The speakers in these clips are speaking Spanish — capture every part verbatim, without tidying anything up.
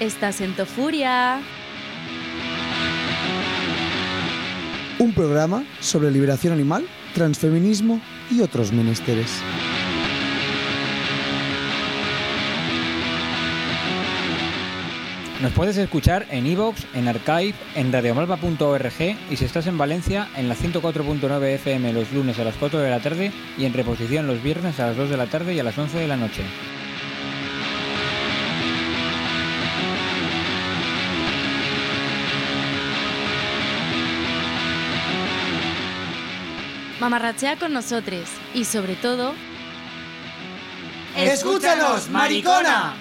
Estás en Tofuria. Un programa sobre liberación animal, transfeminismo y otros menesteres. Nos puedes escuchar en iVoox, en Archive, en radiomalva punto org y si estás en Valencia, en la ciento cuatro punto nueve F M los lunes a las cuatro de la tarde y en reposición los viernes a las dos de la tarde y a las once de la noche. Mamarrachea con nosotros y sobre todo... ¡Escúchanos, maricona!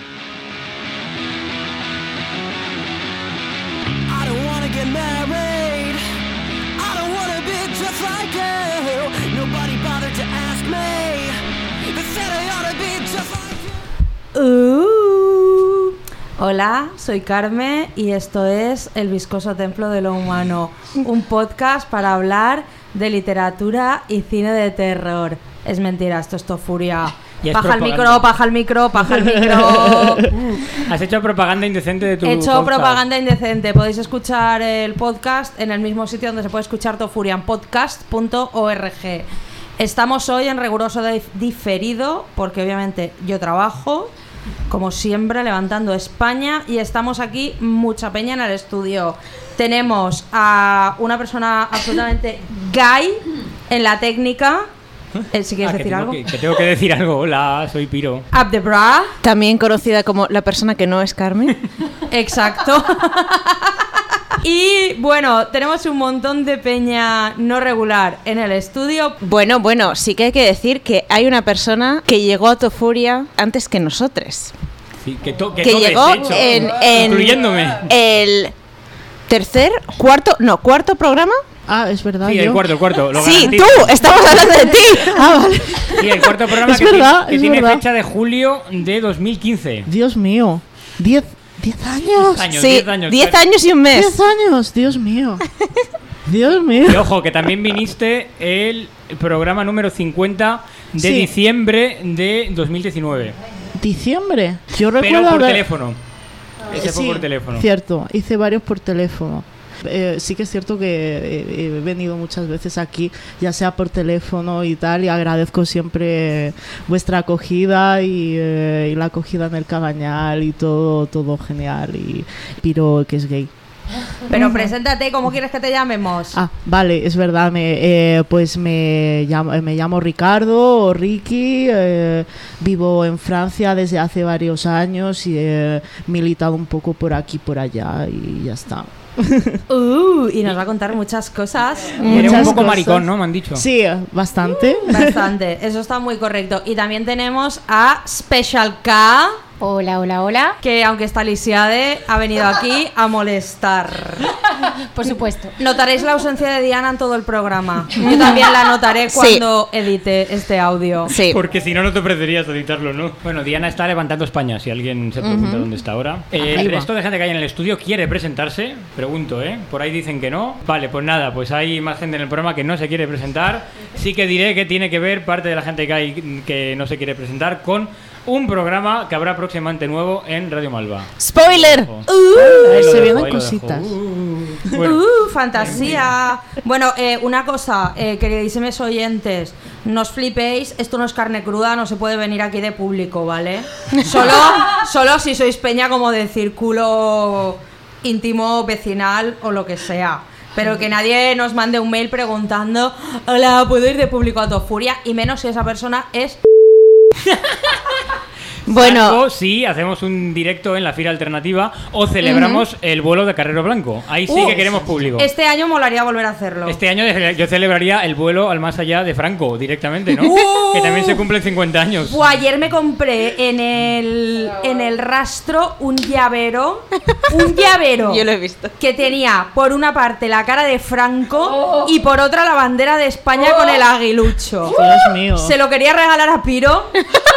I don't wanna get married. I don't wanna be just like you. Nobody bothered to ask me. They said I ought to be just like you. Uh, hola, soy Carmen y esto es El Viscoso Templo de lo Humano, un podcast para hablar de literatura y cine de terror. Es mentira, esto es Tofuria. Paja el micro, paja el micro, paja el micro. Has hecho propaganda indecente de tu He hecho podcast. propaganda indecente. Podéis escuchar el podcast en el mismo sitio donde se puede escuchar Tofuria, en podcast punto org. Estamos hoy en riguroso diferido porque obviamente yo trabajo, como siempre, levantando España, y estamos aquí mucha peña en el estudio. Tenemos a una persona absolutamente gay en la técnica. Eh, si quieres Ah, decir que algo. Que, que tengo que decir algo. Hola, soy Piro. Up the bra. También conocida como la persona que no es Carmen. Exacto. Y bueno, tenemos un montón de peña no regular en el estudio. Bueno, bueno, sí que hay que decir que hay una persona que llegó a Tofuria antes que nosotros. Sí, que to, que Que todes, llegó de hecho, en, en incluyéndome. el tercer, cuarto, no, cuarto programa. Ah, es verdad. Sí, yo. el cuarto, el cuarto. Lo Sí, garantizo. tú, estamos hablando de ti. Ah, vale. Sí, el cuarto programa Es que, verdad, ti- que es tiene verdad. fecha de julio de dos mil quince. Dios mío. Diez, diez años. Años, Sí, diez años. diez claro. años y un mes. Diez años, Dios mío. Dios mío. Y ojo, que también viniste el programa número cincuenta de Sí. diciembre de dos mil diecinueve. Diciembre. Yo Pero recuerdo por haber- teléfono. Ese fue Sí, por teléfono. Cierto, hice varios por teléfono. Eh, sí que es cierto que he, he venido muchas veces aquí, ya sea por teléfono y tal, y agradezco siempre vuestra acogida y, eh, y la acogida en el Cagañal y todo, todo genial. Y Piro, que es gay. Pero preséntate, ¿cómo quieres que te llamemos? Ah, vale, es verdad, me, eh, pues me llamo, me llamo Ricardo o Ricky, eh, vivo en Francia desde hace varios años y he militado un poco por aquí, por allá y ya está. Uh, y nos va a contar muchas cosas. Eres un Muchas poco cosas. maricón, ¿no? Me han dicho. Sí, bastante. Bastante, eso está muy correcto. Y también tenemos a Special K, Hola, hola, hola. que aunque está lisiade, ha venido aquí a molestar. Por supuesto. Notaréis la ausencia de Diana en todo el programa. Yo también la notaré Sí. cuando edite este audio. Sí. Porque si no, no te ofrecerías editarlo, ¿no? Bueno, Diana está levantando España, si alguien se pregunta dónde está ahora. Eh, el Ahí va. resto de gente que hay en el estudio quiere presentarse. Pregunto, ¿eh? Por ahí dicen que no. Vale, pues nada, pues hay más gente en el programa que no se quiere presentar. Sí que diré que tiene que ver parte de la gente que hay que no se quiere presentar con un programa que habrá próximamente nuevo en Radio Malva. Spoiler. Ojo. Uh, Ahí lo se dejo, vienen ahí lo dejo. cositas. Uh, bueno. uh, fantasía. Bueno, eh, una cosa, eh, queridísimos oyentes, no os flipéis, esto no es carne cruda, no se puede venir aquí de público, ¿vale? Solo, solo si sois peña como de círculo íntimo, vecinal o lo que sea. Pero que nadie nos mande un mail preguntando: hola, ¿puedo ir de público a Tofuria? Y menos si esa persona es... Bueno, Salvo si hacemos un directo en la Fira Alternativa o celebramos el vuelo de Carrero Blanco. Ahí sí Uh, que queremos público. Este año molaría volver a hacerlo. Este año yo celebraría el vuelo al más allá de Franco directamente, ¿no? Uh. Que también se cumplen cincuenta años. Pues ayer me compré en el, en el rastro un llavero, un llavero yo lo he visto. que tenía por una parte la cara de Franco y por otra la bandera de España con el aguilucho. Dios mío. Se lo quería regalar a Piro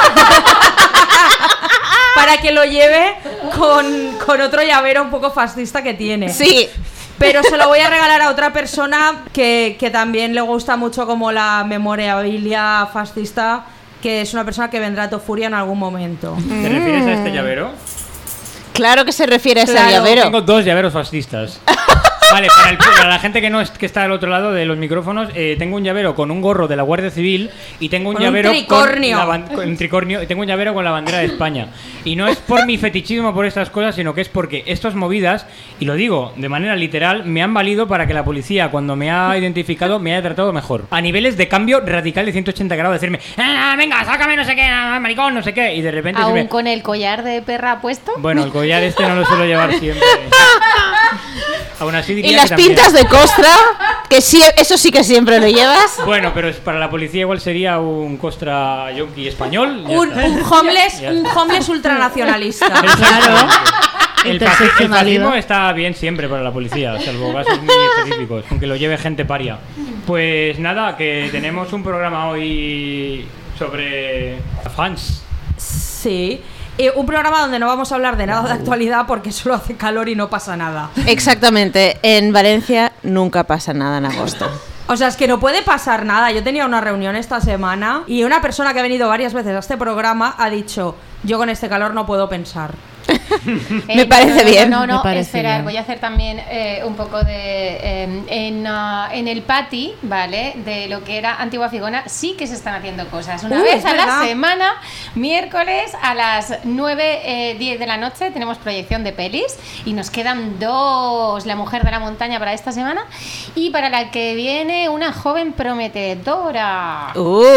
para que lo lleve con, con otro llavero un poco fascista que tiene. Sí. Pero se lo voy a regalar a otra persona que, que también le gusta mucho como la memorabilia fascista, que es una persona que vendrá a Tofuria en algún momento. ¿Te refieres a este llavero? Claro que se refiere a ese Claro. llavero. Tengo dos llaveros fascistas. Vale, para, el, para la gente que no es, que está al otro lado de los micrófonos, eh, tengo un llavero con un gorro de la Guardia Civil y tengo un Con un llavero tricornio. con la ban- con un tricornio y tengo un llavero con la bandera de España. Y no es por mi fetichismo por estas cosas, sino que es porque estas movidas, y lo digo de manera literal, me han valido para que la policía, cuando me ha identificado, me haya tratado mejor. A niveles de cambio radical de ciento ochenta grados, decirme, ah, venga, sácame no sé qué, ah, maricón, no sé qué, y de repente se Aún me... con el collar de perra puesto. Bueno, el collar este no lo suelo llevar siempre. Aún así diría Y que las también. pintas de costra, que sí, eso sí que siempre lo llevas. Bueno, pero es- para la policía igual sería un costra yonki español. ya Un, está. un homeless, Ya un está. homeless ultranacionalista. Exactamente. El, fasci- el Interseccionalidad. fascismo está bien siempre para la policía, salvo casos muy específicos, aunque lo lleve gente paria. Pues nada, que tenemos un programa hoy sobre fans. Sí. Eh, un programa donde no vamos a hablar de nada de actualidad porque solo hace calor y no pasa nada. Exactamente, en Valencia nunca pasa nada en agosto. O sea, es que no puede pasar nada. Yo tenía una reunión esta semana y una persona que ha venido varias veces a este programa ha dicho, yo con este calor no puedo pensar. Me parece no, bien, No, no, no, me parece espera, bien. voy a hacer también eh, un poco de. eh, en, ah, en el pati, ¿vale? De lo que era Antigua Figona, sí que se están haciendo cosas. Una Uy, vez es a verdad. la semana, miércoles a las nueve, diez de la noche, tenemos proyección de pelis y nos quedan dos: La Mujer de la Montaña para esta semana y para la que viene Una Joven Prometedora.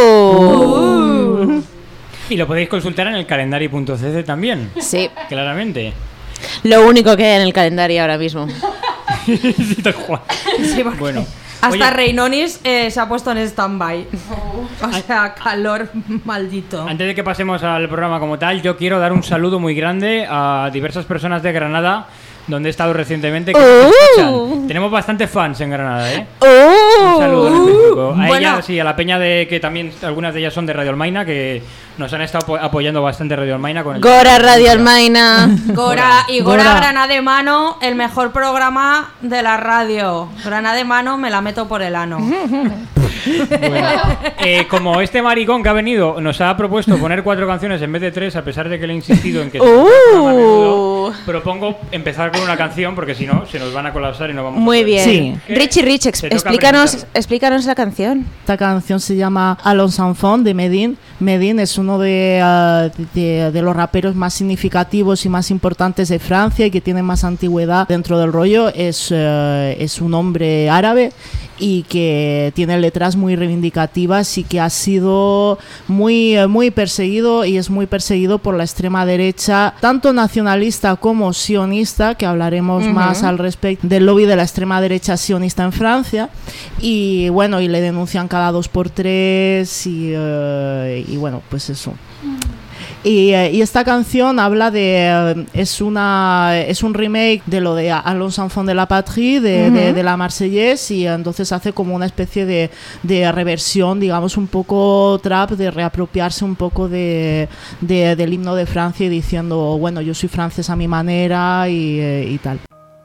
Uh. Y lo podéis consultar en el calendario punto c c también, Sí, claramente. lo único que hay en el calendario ahora mismo. Sí, tal cual. Sí, porque Bueno, hasta oye, Reinonis eh, se ha puesto en stand-by. O sea, calor maldito. antes de que pasemos al programa como tal, yo quiero dar un saludo muy grande a diversas personas de Granada, donde he estado recientemente, que nos Uh. escuchan. Tenemos bastantes fans en Granada, ¿eh? ¡Oh! Un saludo en específico. A Bueno. ella, sí, a la peña de que también algunas de ellas son de Radio Almaina, que nos han estado apo- apoyando bastante Radio Almaina con el Gora Radio Almaina. Gora y Gora, Gora. Granada de Mano, el mejor programa de la radio. Granada de Mano me la meto por el ano. Bueno, eh, como este maricón que ha venido nos ha propuesto poner cuatro canciones en vez de tres, a pesar de que le he insistido en que se Uh. ponga más a menudo, propongo empezar con una canción porque si no se nos van a colapsar y no vamos a Muy poder. bien. Sí. Richie Rich, ex- Te toca explícanos, presentarlo. explícanos la canción. Esta canción se llama Allons Enfants de Medine. Medine es uno de, ah, de, de los raperos más significativos y más importantes de Francia y que tiene más antigüedad dentro del rollo. Es, eh, es un hombre árabe y que tiene letras muy reivindicativas y que ha sido muy, eh, muy perseguido y es muy perseguido por la extrema derecha, tanto nacionalista como sionista, que hablaremos Ujú. más al respecto del lobby de la extrema derecha sionista en Francia. Y bueno, y le denuncian cada dos por tres y, eh, y bueno, pues eso. Y, eh, y esta canción habla de eh, es una es un remake de lo de Allons Enfants de la Patrie de, de, de la Marseillaise y entonces hace como una especie de, de reversión, digamos un poco trap, de reapropiarse un poco de, de- del himno de Francia y diciendo bueno, yo soy francés a mi manera y, eh, y tal.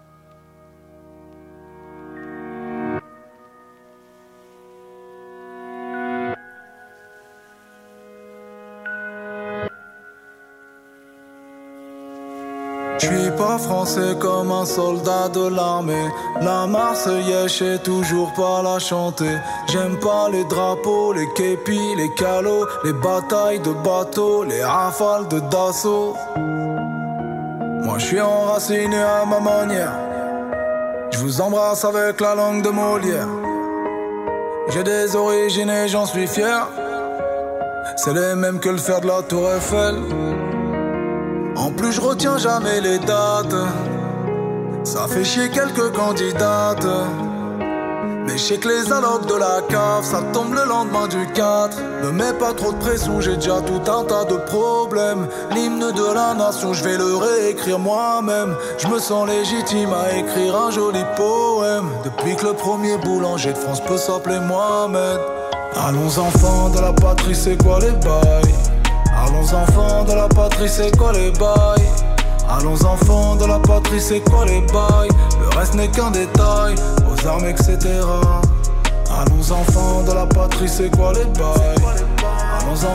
Je suis pas français comme un soldat de l'armée. La Marseillaise, je sais toujours pas la chanter. J'aime pas les drapeaux, les képis, les calots, les batailles de bateaux, les rafales de Dassault. Moi je suis enraciné à ma manière. Je vous embrasse avec la langue de Molière. J'ai des origines et j'en suis fier. C'est les mêmes que le fer de la Tour Eiffel. En plus je retiens jamais les dates. Ça fait chier quelques candidates. Mais je sais que les allocs de la cave, ça tombe le lendemain du quatre. Ne mets pas trop de pression, j'ai déjà tout un tas de problèmes. L'hymne de la nation, je vais le réécrire moi-même. Je me sens légitime à écrire un joli poème. Depuis que le premier boulanger de France peut s'appeler Mohamed. Allons enfants de la patrie, c'est quoi les bails? Allons enfants de la patrie, c'est quoi les bails? Allons enfants de la patrie, c'est quoi les bails? Le reste n'est qu'un détail, aux armes et cetera. Allons enfants de la patrie, c'est quoi les bails? Allons enfants de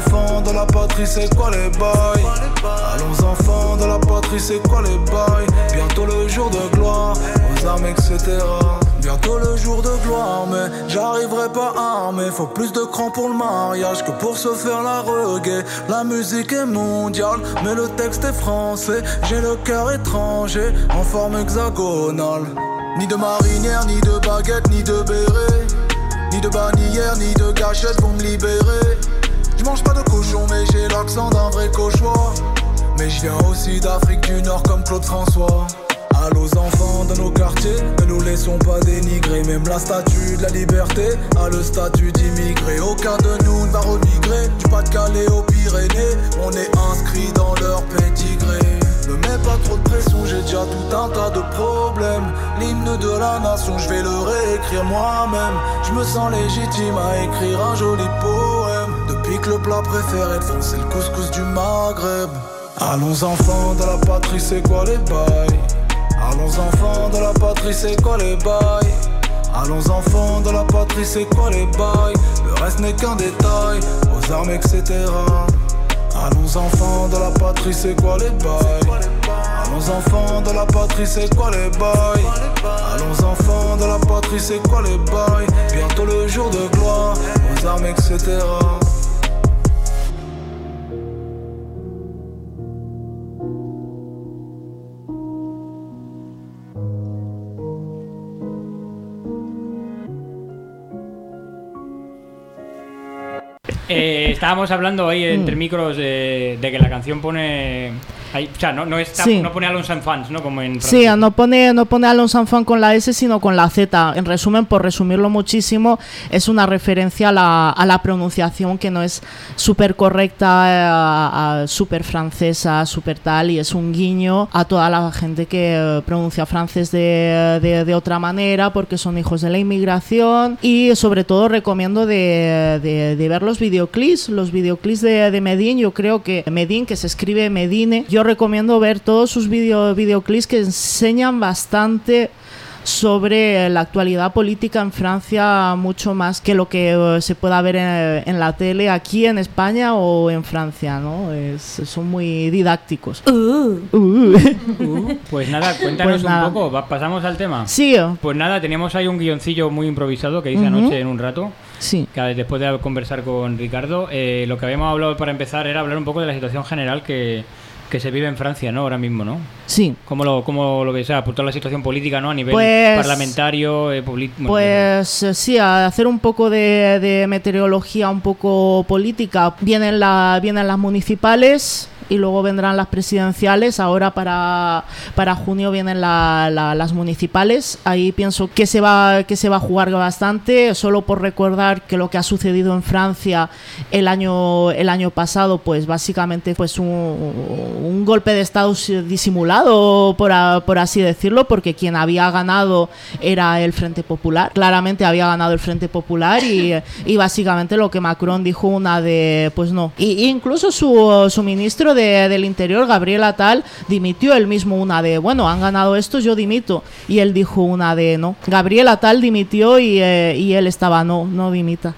de la patrie, c'est quoi les bails? Allons enfants de la patrie, c'est quoi les bails? Bientôt le jour de gloire, aux armes, et cetera. Bientôt le jour de gloire, mais j'arriverai pas armé. Faut plus de crans pour le mariage que pour se faire la reggae. La musique est mondiale, mais le texte est français. J'ai le cœur étranger, en forme hexagonale. Ni de marinière, ni de baguette, ni de béret. Ni de bannière, ni de gâchette pour me libérer. Je mange pas de cochon, mais j'ai l'accent d'un vrai cauchois. Mais je viens aussi d'Afrique du Nord comme Claude François. Allô aux enfants de nos quartiers, ne nous laissons pas dénigrer. Même la statue de la liberté a le statut d'immigré. Aucun de nous ne va remigrer, du Pas-de-Calais aux Pyrénées. On est inscrit dans leur pédigré. Ne mets pas trop de pression, j'ai déjà tout un tas de problèmes. L'hymne de la nation, je vais le réécrire moi-même. Je me sens légitime à écrire un joli poème. Depuis que le plat préféré de France, c'est le couscous du Maghreb. Allons enfants de la patrie, c'est quoi les bails? Allons enfants de la patrie, c'est quoi les bails? Allons enfants de la patrie, c'est quoi les bails? Le reste n'est qu'un détail, aux armes, et cetera. Allons enfants de la patrie, c'est quoi les bails? Allons enfants de la patrie, c'est quoi les bails? Allons enfants de la patrie, c'est quoi les bails? Bientôt le jour de gloire, aux armes, et cetera. Eh, estábamos hablando ahí entre micros de, de que la canción pone... Ahí, o sea, no, no, está, Sí. no pone a los enfants, ¿no? Como en Sí, francés. no pone, no pone a Los Enfants con la S, sino con la Z. En resumen, por resumirlo muchísimo, es una referencia a la, a la pronunciación que no es súper correcta, súper francesa, súper tal, y es un guiño a toda la gente que eh, pronuncia francés de, de, de otra manera, porque son hijos de la inmigración. Y sobre todo recomiendo de, de, de ver los videoclips, los videoclips de, de Medine. Yo creo que Medine, que se escribe Medine, yo recomiendo ver todos sus video, videoclips que enseñan bastante sobre la actualidad política en Francia, mucho más que lo que uh, se pueda ver en, en la tele aquí en España o en Francia, ¿no? Es, son muy didácticos. Uh. Uh. Uh, pues nada, cuéntanos Pues nada. un poco, va- pasamos al tema. Sí. Pues nada, teníamos ahí un guioncillo muy improvisado que hice Ujú. anoche en un rato. Sí. Que después de conversar con Ricardo, eh, lo que habíamos hablado para empezar era hablar un poco de la situación general que, que se vive en Francia, ¿no? Ahora mismo, ¿no? Sí. ¿Cómo lo, cómo lo ves? O sea, por toda la situación política, ¿no? A nivel Pues- parlamentario, eh, publi- bueno, Pues eh, sí, a hacer un poco de, de meteorología un poco política. Vienen, la, vienen las municipales y luego vendrán las presidenciales. Ahora para, para junio vienen la- la- las municipales. Ahí pienso que se, va, que se va a jugar bastante. Solo por recordar que lo que ha sucedido en Francia el año, el año pasado, pues básicamente pues un, un golpe de estado disimulado, por, a- por así decirlo, porque quien había ganado era el Frente Popular. Claramente había ganado el Frente Popular y, y básicamente lo que Macron dijo una de, pues no. Y, incluso su, su ministro de, del Interior, Gabriel Attal, dimitió él mismo una de, bueno, han ganado estos, yo dimito. Y él dijo una de, no. Gabriel Attal dimitió y, eh, y él estaba, no, no dimitas.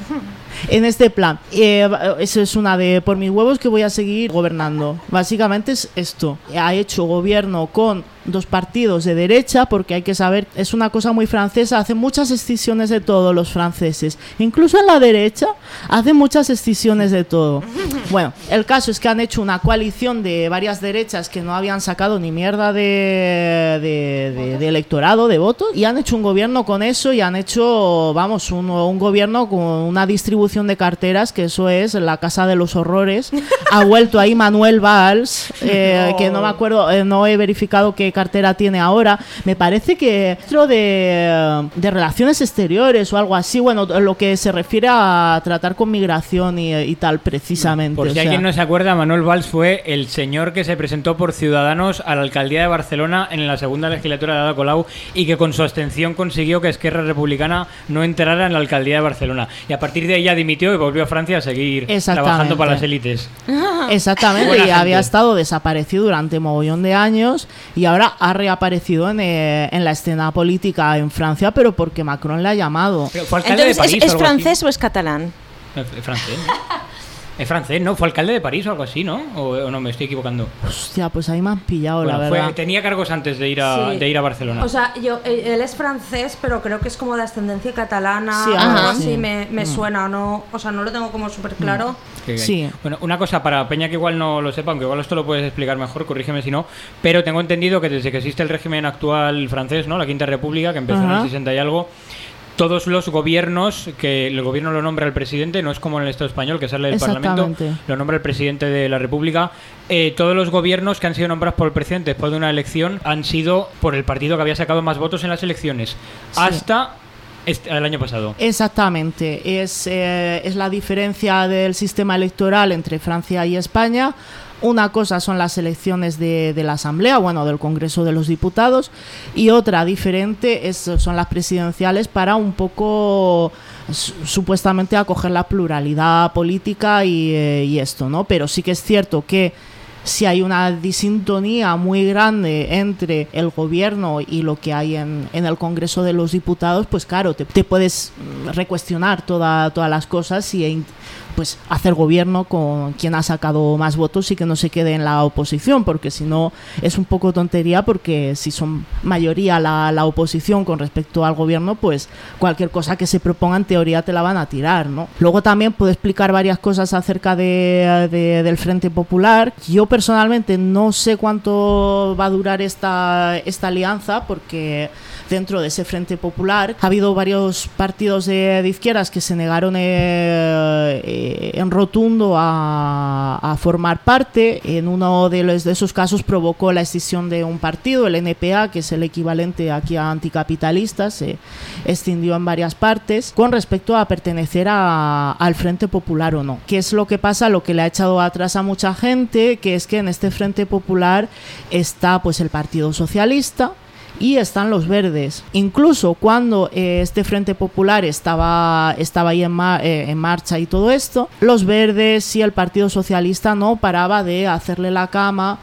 En este plan, eh, eso es una de por mis huevos que voy a seguir gobernando. Básicamente es esto. Ha hecho gobierno con dos partidos de derecha, porque hay que saber, es una cosa muy francesa, hacen muchas escisiones de todo los franceses. Incluso en la derecha hacen muchas escisiones de todo. Bueno, el caso es que han hecho una coalición de varias derechas que no habían sacado ni mierda de, de, de, de electorado, de votos, y han hecho un gobierno con eso y han hecho, vamos, un, un gobierno con una distribución de carteras, que eso es la casa de los horrores. Ha vuelto ahí Manuel Valls, eh, No. que no me acuerdo, eh, no he verificado qué cartera tiene ahora. Me parece que dentro de, de relaciones exteriores o algo así, bueno, lo que se refiere a tratar con migración y, y tal, precisamente. por o si sea. alguien no se acuerda, Manuel Valls fue el señor que se presentó por Ciudadanos a la alcaldía de Barcelona en la segunda legislatura de Ada Colau y que con su abstención consiguió que Esquerra Republicana no entrara en la alcaldía de Barcelona. Y a partir de ahí ya dimitió y volvió a Francia a seguir Exactamente. trabajando para las élites. Exactamente, Buena y gente. había estado desaparecido durante mogollón de años y ahora ha reaparecido en, eh, en la escena política en Francia, pero porque Macron le ha llamado. Pero fue alcalde Entonces, de París ¿es, o es algo así. francés o es catalán? Eh, francés. Es francés, ¿no? Fue alcalde de París o algo así, ¿no? O, o no, me estoy equivocando. Hostia, pues ahí me han pillado, Bueno, la fue- verdad. tenía cargos antes de ir a, Sí. de ir a Barcelona. O sea, yo, eh, él es francés, pero creo que es como de ascendencia catalana, Sí, o ajá, algo así, sí. me, me suena, no, o sea, no lo tengo como súper claro. Qué bien. Sí. Bueno, una cosa para Peña que igual no lo sepa, aunque igual esto lo puedes explicar mejor, corrígeme si no, pero tengo entendido que desde que existe el régimen actual francés, ¿no? La Quinta República, que empezó en Ajá. el sesenta y algo, todos los gobiernos, que el gobierno lo nombra el presidente, no es como en el Estado español, que sale del Parlamento, Exactamente. lo nombra el presidente de la República. Eh, todos los gobiernos que han sido nombrados por el presidente después de una elección han sido por el partido que había sacado más votos en las elecciones, hasta este- el año pasado. Exactamente, es, eh, es la diferencia del sistema electoral entre Francia y España. Una cosa son las elecciones de, de la Asamblea, bueno, del Congreso de los Diputados, y otra diferente es, son las presidenciales para un poco su- supuestamente acoger la pluralidad política y, eh, y esto, ¿no? Pero sí que es cierto que si hay una disintonía muy grande entre el gobierno y lo que hay en, en el Congreso de los Diputados, pues claro, te, te puedes mm, recuestionar toda, todas las cosas y e- pues hacer gobierno con quien ha sacado más votos y que no se quede en la oposición, porque si no es un poco tontería, porque si son mayoría la, la oposición con respecto al gobierno, pues cualquier cosa que se proponga en teoría te la van a tirar, ¿no? Luego también puedo explicar varias cosas acerca de, de- del Frente Popular. Yo personalmente no sé cuánto va a durar esta, esta alianza, porque dentro de ese Frente Popular ha habido varios partidos de, de izquierdas que se negaron eh, eh, en rotundo a, a formar parte. En uno de, los, de esos casos provocó la escisión de un partido, el N P A, que es el equivalente aquí a anticapitalistas, se extendió en varias partes con respecto a pertenecer a, al Frente Popular o no. ¿Qué es lo que pasa? Lo que le ha echado atrás a mucha gente, que es que en este Frente Popular está pues el Partido Socialista y están los verdes. Incluso cuando eh, este Frente Popular estaba, estaba ahí en, ma- eh, en marcha y todo esto, los verdes y el Partido Socialista no paraba de hacerle la cama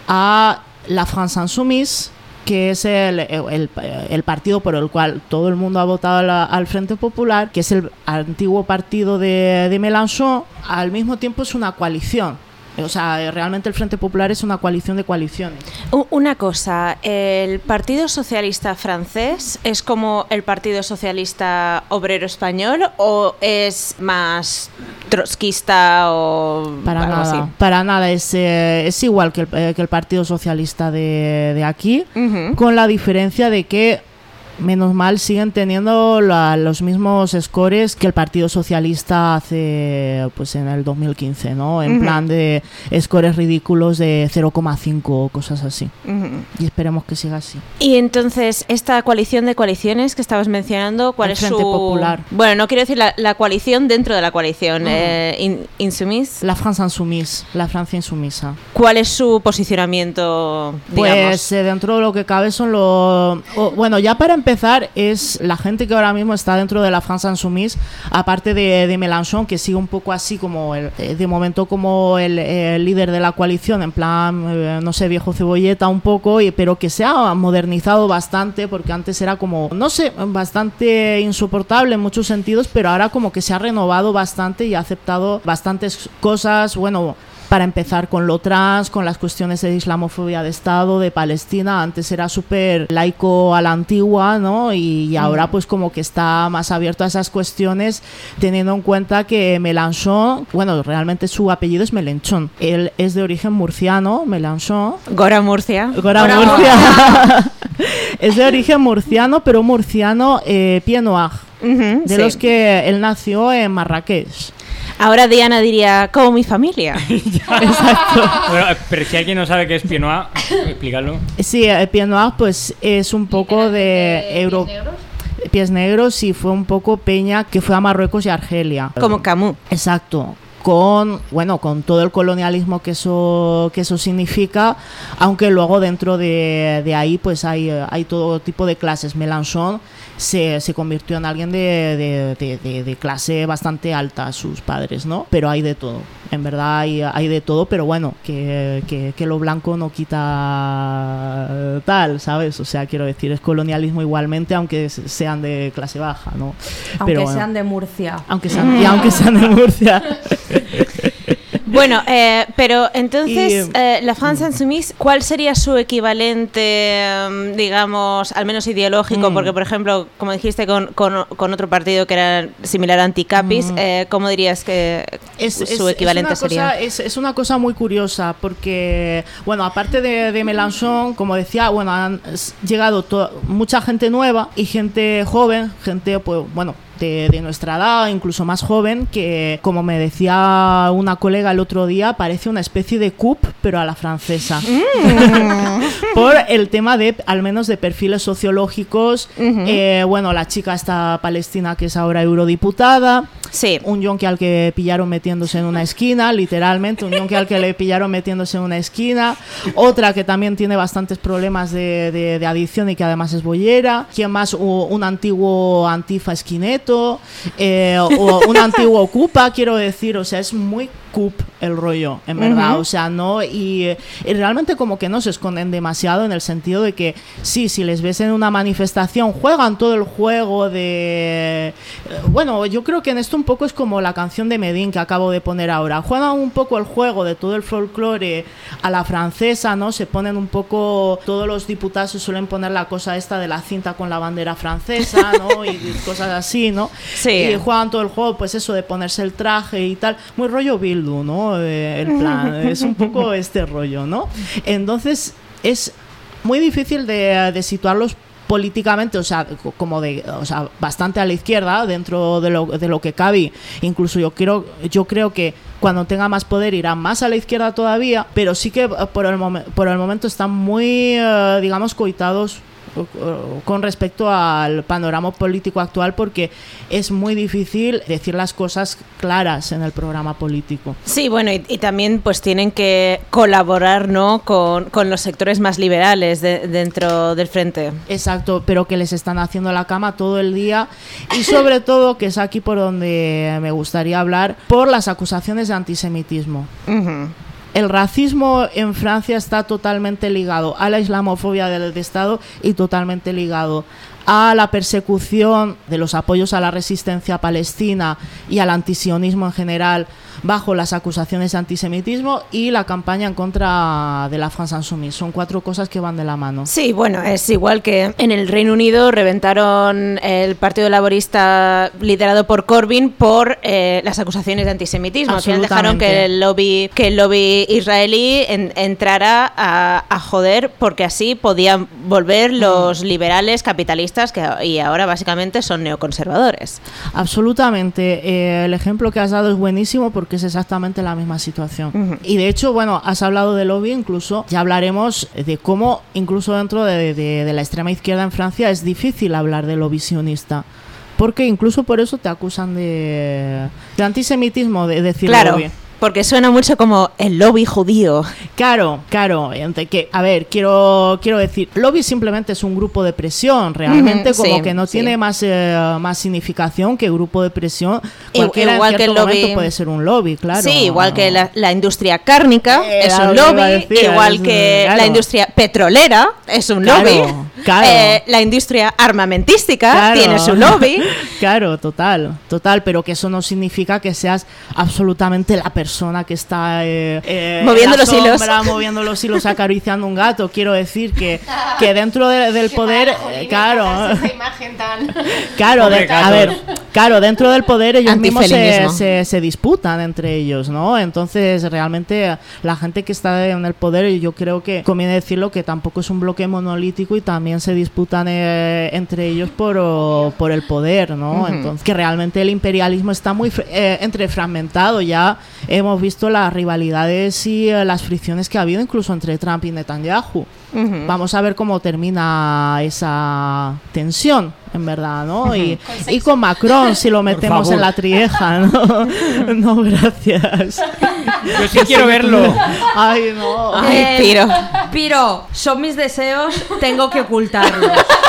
a la France Insoumise, que es el, el, el partido por el cual todo el mundo ha votado a la- al Frente Popular, que es el antiguo partido de, de Mélenchon. Al mismo tiempo es una coalición. O sea, realmente el Frente Popular es una coalición de coaliciones. U- Una cosa, ¿el Partido Socialista francés es como el Partido Socialista Obrero Español o es más trotskista o Para algo nada, así? para nada. Es, eh, es igual que el, eh, que el Partido Socialista de, de aquí, Ujú. con la diferencia de que, menos mal, siguen teniendo la- los mismos scores que el Partido Socialista hace pues en el dos mil quince, ¿no? En Ujú. plan de scores ridículos de cero coma cinco o cosas así. Ujú. Y esperemos que siga así. Y entonces, esta coalición de coaliciones que estabas mencionando, ¿cuál El es Frente su...? Popular. Bueno, no quiero decir la, la coalición dentro de la coalición, eh, in- Insoumise. La France Insoumise, la Francia insumisa. ¿Cuál es su posicionamiento, digamos? Pues eh, dentro de lo que cabe son los... o, bueno, ya para empezar es la gente que ahora mismo está dentro de la France Insoumise, aparte de, de Mélenchon, que sigue un poco así como, el, eh, de momento como el, el líder de la coalición, en plan, eh, no sé, viejo cebolleta un poco, y, pero que se ha modernizado bastante, porque antes era como, no sé, bastante insoportable en muchos sentidos, pero ahora como que se ha renovado bastante y ha aceptado bastantes cosas, bueno... Para empezar con lo trans, con las cuestiones de islamofobia de Estado, de Palestina. Antes era súper laico a la antigua, ¿no? Y, y ahora pues como que está más abierto a esas cuestiones, teniendo en cuenta que Mélenchon, bueno, realmente su apellido es Mélenchon. Él es de origen murciano, Mélenchon. Gora Murcia. Gora Gora Murcia. Es de origen murciano, pero murciano eh, pied noir. Ujú, De sí. los que él nació en Marrakech. Ahora Diana diría, como mi familia. Bueno, eh, pero si alguien no sabe qué es Pied Noir, explícalo. Sí, el pied noir pues es un poco de euro... Pies negros, sí, fue un poco peña que fue a Marruecos y Argelia. Como Camus. Exacto. Con, bueno, con todo el colonialismo que eso, que eso significa, aunque luego dentro de, de ahí pues hay, hay todo tipo de clases. Mélenchon se, se convirtió en alguien de, de, de, de, de clase bastante alta, sus padres, ¿no? Pero hay de todo, en verdad hay, hay de todo, pero bueno, que, que, que lo blanco no quita tal, ¿sabes? O sea, quiero decir, es colonialismo igualmente, aunque sean de clase baja, ¿no? Aunque Pero bueno, sean de Murcia. aunque sean, y aunque sean de Murcia. Bueno, eh, pero entonces, Y, eh, la France Insoumise, ¿cuál sería su equivalente, um, digamos, al menos ideológico? Mm. Porque, por ejemplo, como dijiste con, con, con otro partido que era similar a Anticapis, Mm. eh, ¿cómo dirías que Es, su es- equivalente es una sería? cosa, es, es una cosa muy curiosa porque, bueno, aparte de, de Mélenchon, como decía, bueno, han s- llegado to- mucha gente nueva y gente joven, gente, pues, bueno, de, de nuestra edad, incluso más joven, que, como me decía una colega el otro día, parece una especie de C U P, pero a la francesa. Por el tema de, al menos, de perfiles sociológicos. Ujú. Eh, bueno, la chica esta palestina que es ahora eurodiputada. Sí. Un yonki al que pillaron metiéndose en una esquina, literalmente, un yonki al que le pillaron metiéndose en una esquina. Otra que también tiene bastantes problemas de, de- de adicción y que además es boyera. ¿Quién más? U- un antiguo antifa esquineto, eh, o un antiguo ocupa, quiero decir, o sea, es muy C U P el rollo, en verdad, Ujú. o sea, no, y, eh, y realmente como que no se esconden demasiado en el sentido de que sí, si les ves en una manifestación, juegan todo el juego de... eh, Bueno, yo creo que en esto un poco es como la canción de Medin que acabo de poner ahora, juegan un poco el juego de todo el folclore a la francesa, ¿no? Se ponen un poco, todos los diputados se suelen poner la cosa esta de la cinta con la bandera francesa, ¿no? Y, y cosas así, ¿no? Sí. Y juegan todo el juego, pues eso de ponerse el traje y tal, muy rollo Bildu, ¿no? Eh, el plan, es un poco este rollo, ¿no? Entonces es muy difícil de, de situarlos políticamente, o sea, co- como de, o sea, bastante a la izquierda dentro de lo, de lo que cabe. Incluso yo creo, yo creo que cuando tenga más poder irá más a la izquierda todavía, pero sí que eh, por el, momen- por el momento están muy, eh, digamos, coitados eh, con respecto al panorama político actual, porque es muy difícil decir las cosas claras en el programa político. Sí, bueno, y, y también pues tienen que colaborar, ¿no?, con, con los sectores más liberales de- dentro del frente. Exacto, pero que les están haciendo la cama todo el día, y sobre todo, que es aquí por donde me gustaría hablar, por las acusaciones de antisemitismo. Ujú. El racismo en Francia está totalmente ligado a la islamofobia del de Estado y totalmente ligado a la persecución de los apoyos a la resistencia palestina y al antisionismo en general, bajo las acusaciones de antisemitismo y la campaña en contra de la France Insoumise. Son cuatro cosas que van de la mano. Sí, bueno, es igual que en el Reino Unido reventaron el Partido Laborista liderado por Corbyn por eh, las acusaciones de antisemitismo. Al final dejaron que el lobby, que el lobby israelí en- entrara a, a joder, porque así podían volver los liberales capitalistas que y ahora básicamente son neoconservadores. Absolutamente. Eh, el ejemplo que has dado es buenísimo porque es exactamente la misma situación. Ujú. Y de hecho, bueno, has hablado de lobby, incluso ya hablaremos de cómo incluso dentro de, de- de la extrema izquierda en Francia es difícil hablar de lobby sionista. Porque incluso por eso te acusan de, de antisemitismo, de decir Claro, lobby. porque suena mucho como el lobby judío. Claro, claro, entre que, a ver, quiero quiero decir, lobby simplemente es un grupo de presión, realmente, Ujú, como sí, que no sí. tiene más eh, más significación que grupo de presión. I- Cualquiera igual en que cierto el lobby- momento puede ser un lobby, claro. Sí, igual que la, la industria cárnica Eh, es era un lo que lobby, iba a decir, igual es- que claro. la industria petrolera es un Claro, lobby, claro. eh, la industria armamentística Claro. tiene su lobby. Claro, total, total, pero que eso no significa que seas absolutamente la persona que está eh, eh, Moviendo en la los hilos. sombra, moviendo los hilos, acariciando un gato. Quiero decir que, que dentro de- del Qué poder, mal, eh, Jolín, claro, esa imagen tan... claro, Pobre de- a gato. ver, claro, dentro del poder ellos mismos se, Antifeminismo. se, se disputan entre ellos, ¿no? Entonces, realmente, la gente que está en el poder, y yo creo que conviene decirlo, que tampoco es un bloque monolítico y también se disputan eh, entre ellos por, o- por el poder, ¿no? Ujú. Entonces, que realmente el imperialismo está muy fr- eh, entrefragmentado. Ya hemos visto las rivalidades y eh, las fricciones que ha habido incluso entre Trump y Netanyahu. Ujú. Vamos a ver cómo termina esa tensión, en verdad, ¿no? Y, Con y sexo. con Macron, si lo metemos favor. en la trieja, ¿no? No, gracias. Yo sí quiero verlo. Ay, no. Ay, Eh, Piro. Piro, son mis deseos, tengo que ocultarlos.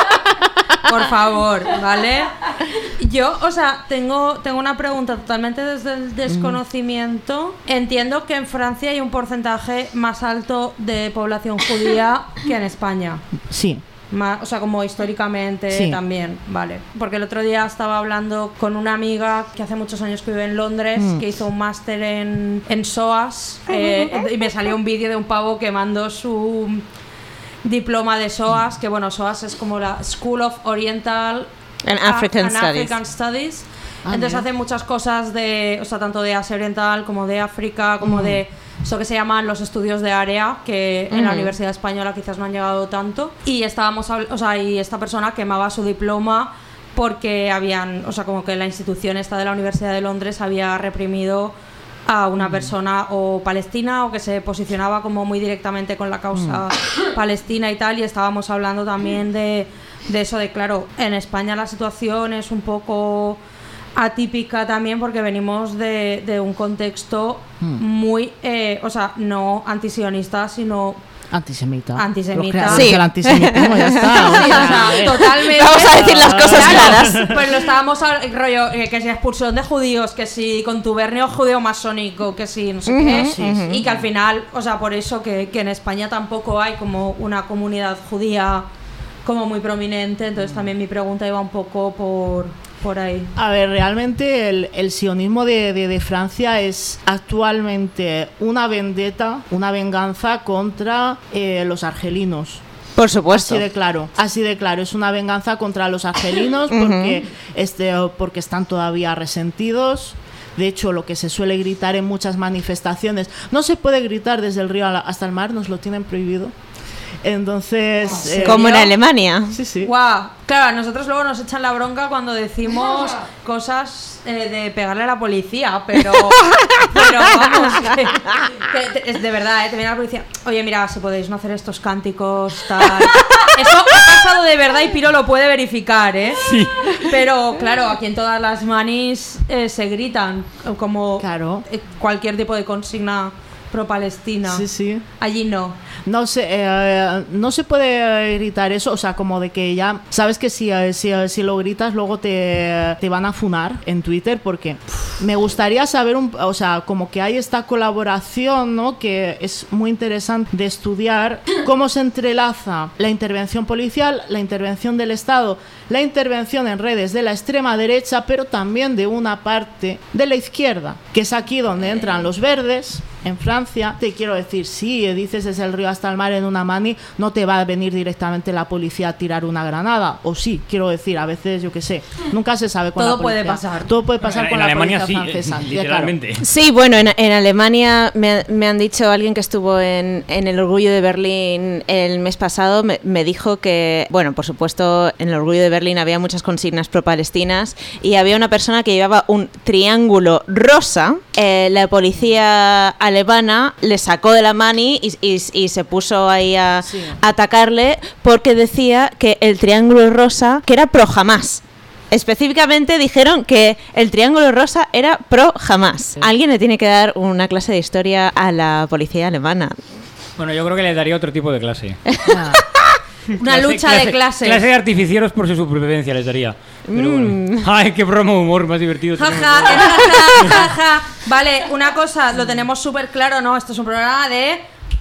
Por favor, ¿vale? Yo, o sea, tengo, tengo una pregunta totalmente desde el desconocimiento. Entiendo que en Francia hay un porcentaje más alto de población judía que en España. Sí. Más, o sea, como históricamente Sí. también, vale. Porque el otro día estaba hablando con una amiga que hace muchos años que vive en Londres, Mm. que hizo un máster en, en S O A S, eh, y me salió un vídeo de un pavo quemando su diploma de S O A S, que bueno, S O A S es como la School of Oriental And African and Studies. African Studies. Ah, Entonces mira. hace muchas cosas de, o sea, tanto de Asia Oriental como de África, como Mm. de eso que se llaman los estudios de área, que en la Ujú. Universidad Española quizás no han llegado tanto. Y estábamos, habl- o sea, y esta persona quemaba su diploma porque habían, o sea, como que la institución esta de la Universidad de Londres había reprimido a una persona o palestina o que se posicionaba como muy directamente con la causa palestina y tal, y estábamos hablando también de, de eso de, claro, en España la situación es un poco atípica también porque venimos de, de un contexto muy, eh, o sea, no antisionista, sino Antisemita. Antisemita. Lo que- Sí. El antisemitismo ya está. Sí, o sea, totalmente. Vamos a decir las cosas Claro, claras. Pues lo estábamos a- rollo, eh, que si expulsión de judíos, que si contubernio judeo masónico, que si no sé qué. Ujú, sí, sí. Y que al final, o sea, por eso que, que en España tampoco hay como una comunidad judía como muy prominente. Entonces también mi pregunta iba un poco por, por ahí. A ver, realmente el, el sionismo de, de- de Francia es actualmente una vendetta, una venganza contra eh, los argelinos. Por supuesto. Así de claro, así de claro, es una venganza contra los argelinos porque, este, porque están todavía resentidos. De hecho, lo que se suele gritar en muchas manifestaciones, no se puede gritar desde el río a la- hasta el mar, nos lo tienen prohibido. Entonces, eh, Como en Alemania. sí, sí. Guau, claro, a nosotros luego nos echan la bronca cuando decimos cosas eh, de pegarle a la policía, pero, pero vamos, que, que te- es de verdad, ¿eh? Te viene la policía, oye, mira, si podéis no hacer estos cánticos, tal. Eso ha pasado de verdad y Piro lo puede verificar, ¿eh? Sí. Pero claro, aquí en todas las manis eh, se gritan como Claro. eh, cualquier tipo de consigna pro-palestina. Sí, sí. Allí no. No se, eh, no se puede gritar eso, o sea, como de que ya sabes que si, eh, si, eh, si lo gritas luego te, te van a funar en Twitter, porque me gustaría saber, un, o sea, como que hay esta colaboración, ¿no? Que es muy interesante de estudiar cómo se entrelaza la intervención policial, la intervención del Estado, la intervención en redes de la extrema derecha, pero también de una parte de la izquierda, que es aquí donde entran los verdes. En Francia, te quiero decir, si dices desde el río hasta el mar en una mani, no te va a venir directamente la policía a tirar una granada. O sí, quiero decir, a veces, yo qué sé, nunca se sabe con Todo la puede policía. pasar. Todo puede pasar En con la Alemania policía sí, francesa. eh, Ya, claro. literalmente. Sí, bueno, en, en Alemania me, me han dicho, alguien que estuvo en, en el Orgullo de Berlín el mes pasado, me, me dijo que, bueno, por supuesto, en el Orgullo de Berlín había muchas consignas pro-palestinas y había una persona que llevaba un triángulo rosa. Eh, la policía alemana le sacó de la mani y, y- y se puso ahí a, Sí. a atacarle porque decía que el triángulo rosa, que era pro-Hamás. Específicamente dijeron que el triángulo rosa era pro-Hamás. Alguien le tiene que dar una clase de historia a la policía alemana. Bueno, yo creo que le daría otro tipo de clase. Ah. Una lucha de clases. Clase de artificieros por su supervivencia les daría. Pero Mm. bueno. Ay, qué broma de humor más divertido. Jaja, tenemos. jaja, jaja. Vale, una cosa, lo tenemos súper claro, ¿no? Esto es un programa de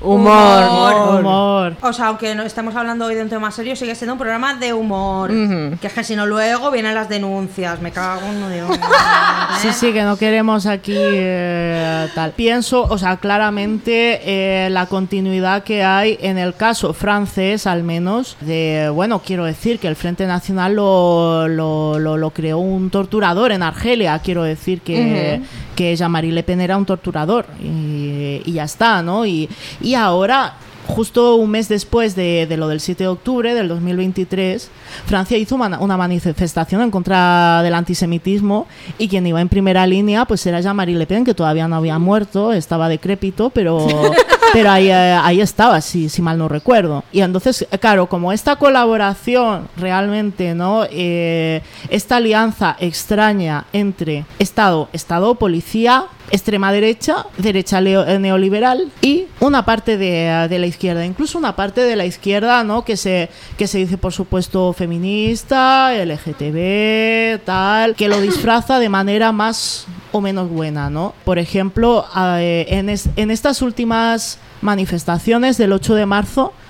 Humor. Humor. O sea, aunque no estemos hablando hoy de un tema serio, sigue siendo un programa de humor. Ujú. Que es que si no luego vienen las denuncias. Me cago en Dios. Sí, sí, que no queremos aquí eh, tal. Pienso, o sea, claramente eh, la continuidad que hay en el caso francés, al menos, de, bueno, quiero decir que el Frente Nacional lo, lo, lo, lo creó un torturador en Argelia, quiero decir que, Ujú. que Jean-Marie Le Pen era un torturador y, y ya está, ¿no? Y, y ahora... Justo un mes después de, de lo del siete de octubre del dos mil veintitrés, Francia hizo una, una manifestación en contra del antisemitismo y quien iba en primera línea pues era Jean-Marie Le Pen, que todavía no había muerto, estaba decrépito, pero, pero ahí, eh, ahí estaba, si, si mal no recuerdo. Y entonces, claro, como esta colaboración realmente, ¿no? Eh, esta alianza extraña entre Estado, Estado, policía, extrema derecha, derecha leo- eh, neoliberal y una parte de, de la izquierda, incluso una parte de la izquierda, ¿no? que se que se dice por supuesto feminista, L G T B, tal, que lo disfraza de manera más o menos buena, ¿no? Por ejemplo, eh, en, es- en estas últimas manifestaciones del ocho de marzo,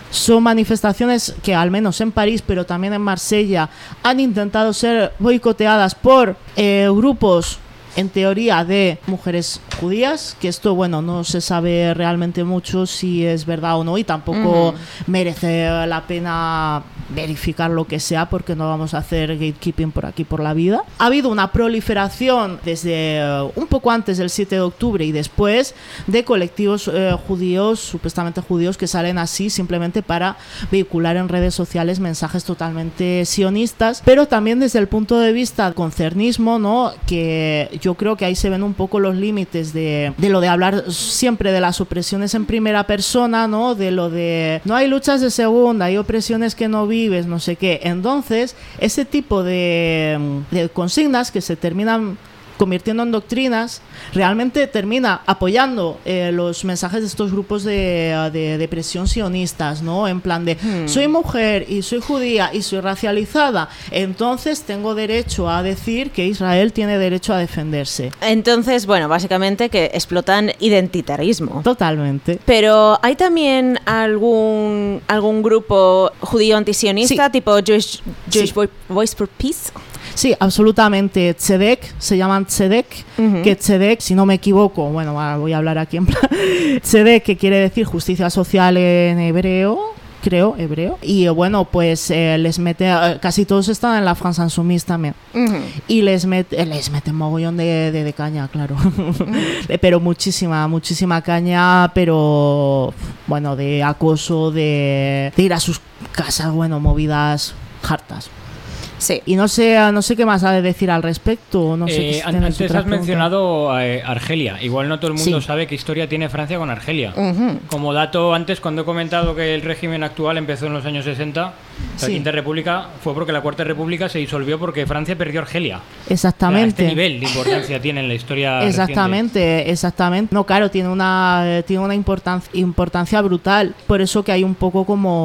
son manifestaciones que al menos en París, pero también en Marsella, han intentado ser boicoteadas por eh, grupos en teoría de mujeres judías, que esto, bueno, no se sabe realmente mucho si es verdad o no, y tampoco uh-huh. merece la pena verificar lo que sea, porque no vamos a hacer gatekeeping por aquí por la vida. Ha habido una proliferación desde uh, un poco antes del siete de octubre y después de colectivos uh, judíos, supuestamente judíos, que salen así simplemente para vehicular en redes sociales mensajes totalmente sionistas, pero también desde el punto de vista del concernismo, ¿no? Que yo creo que ahí se ven un poco los límites de, de lo de hablar siempre de las opresiones en primera persona, ¿no? De lo de no hay luchas de segunda, hay opresiones que no vives, no sé qué. Entonces, ese tipo de, de consignas que se terminan convirtiendo en doctrinas, realmente termina apoyando eh, los mensajes de estos grupos de, de, de presión sionistas, ¿no? En plan de, hmm. soy mujer y soy judía y soy racializada, entonces tengo derecho a decir que Israel tiene derecho a defenderse. Entonces, bueno, básicamente que explotan identitarismo. Totalmente. Pero ¿hay también algún, algún grupo judío antisionista, sí. tipo Jewish, Jewish sí. Voice for Peace? Sí, absolutamente. Tzedek, se llaman Tzedek, uh-huh. que Tzedek, si no me equivoco, bueno, voy a hablar aquí en plan, Tzedek, que quiere decir justicia social en hebreo, creo, hebreo, y bueno, pues eh, les mete, eh, casi todos están en la France Insoumise también, uh-huh. y les mete, eh, les mete un mogollón de, de, de caña, claro, uh-huh. pero muchísima, muchísima caña, pero bueno, de acoso, de, de ir a sus casas, bueno, movidas hartas. Sí. Y no sé, no sé qué más ha de decir al respecto. No sé eh, si antes has mencionado eh, Argelia. Igual no todo el mundo sí. sabe qué historia tiene Francia con Argelia. Uh-huh. Como dato, antes cuando he comentado que el régimen actual empezó en los años sesenta, la sí. Quinta República, fue porque la Cuarta República se disolvió porque Francia perdió Argelia. Exactamente. O sea, este nivel de importancia tiene en la historia Exactamente, reciente. exactamente. No, claro, tiene una tiene una importancia importancia brutal. Por eso que hay un poco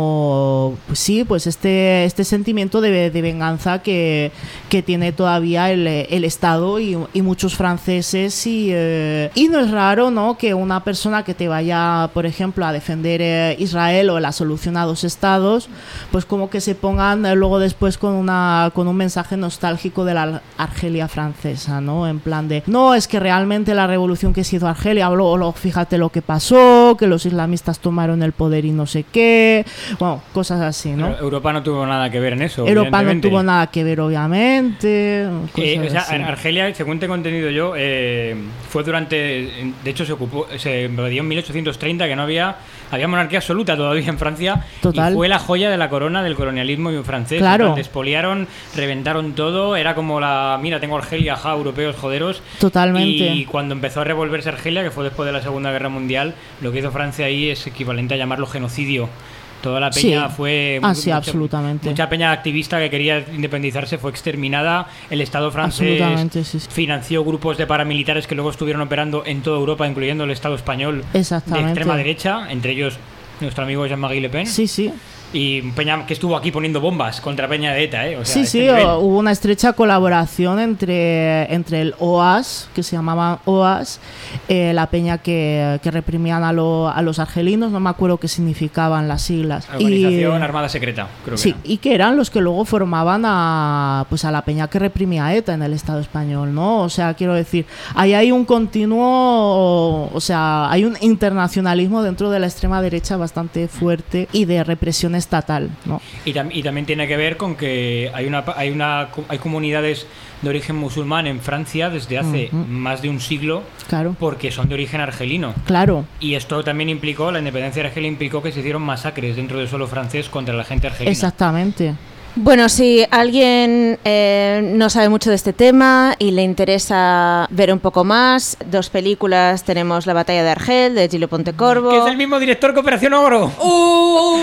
como, pues sí, pues este este sentimiento de, de venganza que, que tiene todavía el, el Estado y, y muchos franceses y, eh, y no es raro, ¿no?, que una persona que te vaya, por ejemplo, a defender eh, Israel o la solución a dos estados, pues como que se pongan eh, luego después con una con un mensaje nostálgico de la Argelia francesa, ¿no? En plan de, no, es que realmente la revolución que se hizo Argelia, luego, luego fíjate lo que pasó, que los islamistas tomaron el poder y no sé qué, bueno, cosas así, ¿no? Pero Europa no tuvo nada que ver en eso. Europa no tuvo nada nada que ver, obviamente. Eh, o sea, así. Argelia, según tengo entendido yo, eh, fue durante, de hecho se ocupó, se invadió en mil ochocientos treinta, que no había, había monarquía absoluta todavía en Francia. Total. Y fue la joya de la corona del colonialismo francés. Claro. O sea, despoliaron, reventaron todo, era como la, mira, tengo Argelia, ja, europeos, joderos. Totalmente. Y cuando empezó a revolverse Argelia, que fue después de la Segunda Guerra Mundial, lo que hizo Francia ahí es equivalente a llamarlo genocidio. Toda la peña sí. fue... Ah, mucha, sí, absolutamente. Mucha peña activista que quería independizarse fue exterminada. El Estado francés sí, sí. financió grupos de paramilitares que luego estuvieron operando en toda Europa, incluyendo el Estado español de extrema derecha, entre ellos nuestro amigo Jean-Marie Le Pen. Sí, sí. Y Peña que estuvo aquí poniendo bombas contra Peña de ETA, ¿eh? O sea, sí, este sí, nivel. Hubo una estrecha colaboración entre, entre el O A S, que se llamaba O A S, eh, la peña que, que reprimían a, lo, a los argelinos, no me acuerdo qué significaban las siglas. Organización y, Armada Secreta, creo que sí, era. Y que eran los que luego formaban a, pues a la peña que reprimía a ETA en el Estado español, ¿no? O sea, quiero decir, ahí hay un continuo, o sea, hay un internacionalismo dentro de la extrema derecha bastante fuerte y de represión estatal, ¿no? Y, tam- y también tiene que ver con que hay una hay una hay comunidades de origen musulmán en Francia desde hace uh-huh. más de un siglo, claro, porque son de origen argelino. Claro. Y esto también implicó, la independencia de Argelia implicó que se hicieron masacres dentro del suelo francés contra la gente argelina. Exactamente. Bueno, si alguien eh, no sabe mucho de este tema y le interesa ver un poco más, dos películas tenemos La batalla de Argel, de Gilles Pontecorvo. Que es el mismo director que Operación Ogro. Uh.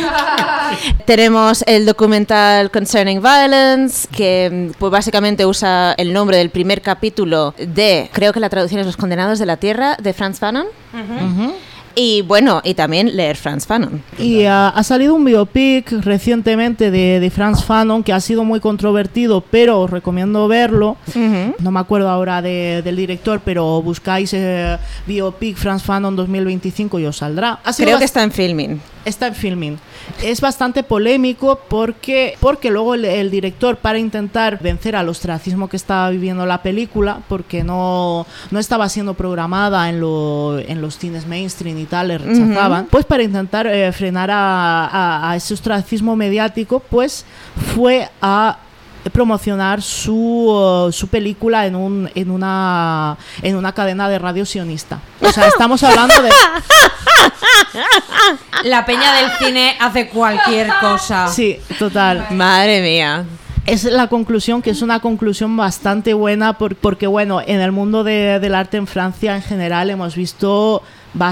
Tenemos el documental Concerning Violence, que pues básicamente usa el nombre del primer capítulo de, creo que la traducción es Los Condenados de la Tierra, de Frantz Fanon. Uh-huh. Uh-huh. Y bueno, y también leer Frantz Fanon. Y uh, ha salido un biopic recientemente de, de Frantz Fanon que ha sido muy controvertido, pero os recomiendo verlo. Uh-huh. No me acuerdo ahora de, del director, pero buscáis eh, biopic Frantz Fanon dos mil veinticinco y os saldrá. Ha sido Creo bast- que está en Filmin. está en Filmin. Es bastante polémico porque, porque luego el, el director, para intentar vencer al ostracismo que estaba viviendo la película, porque no, no estaba siendo programada en, lo, en los cines mainstream y tal, le rechazaban, uh-huh. pues para intentar eh, frenar a, a, a ese ostracismo mediático, pues fue a promocionar su, uh, su película en un en una en una cadena de radio sionista. O sea, estamos hablando de la peña del cine hace cualquier cosa. Sí, total. Madre mía. Es la conclusión, que es una conclusión bastante buena por, porque, bueno, en el mundo de, del arte en Francia en general hemos visto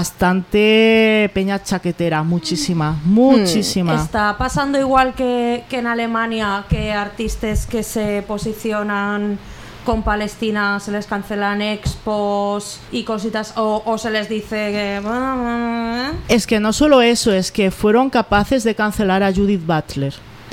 bastante peña chaquetera, muchísima, muchísima. Está pasando igual que, que en Alemania, que artistas que se posicionan con Palestina se les cancelan expos y cositas, o, o se les dice que... Es que no solo eso, es que fueron capaces de cancelar a Judith Butler. Eh,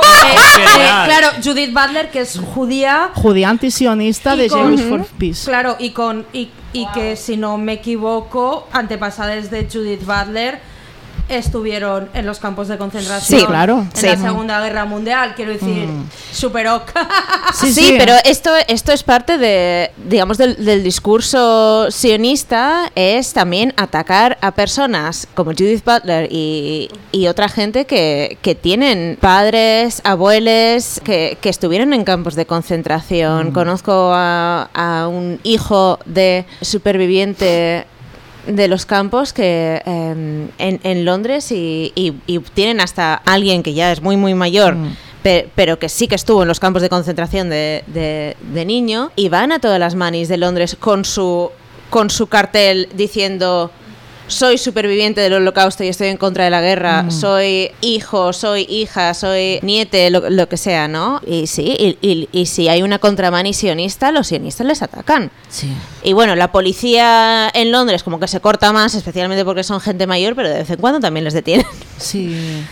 eh, claro, Judith Butler, que es judía judía antisionista de con, Jews for Peace. Claro, y con y, y wow. que si no me equivoco, antepasadas de Judith Butler estuvieron en los campos de concentración. Sí, claro. En sí. la Segunda Guerra Mundial, quiero decir, mm. super ok. Sí, sí, sí, pero esto, esto es parte de, digamos, del, del discurso sionista, es también atacar a personas como Judith Butler y, y otra gente que, que tienen padres, abuelos que, que estuvieron en campos de concentración. Mm. Conozco a, a un hijo de superviviente de los campos que eh, en, en Londres y, y, y tienen hasta alguien que ya es muy muy mayor mm. pe, pero que sí que estuvo en los campos de concentración de, de, de niño, y van a todas las manis de Londres con su, con su cartel diciendo: soy superviviente del holocausto y estoy en contra de la guerra, mm. soy hijo, soy hija, soy niete, lo, lo que sea, ¿no? Y sí, y, y, y si hay una contramani sionista, los sionistas les atacan. Sí. Y bueno, la policía en Londres como que se corta más, especialmente porque son gente mayor, pero de vez en cuando también les detienen. Sí.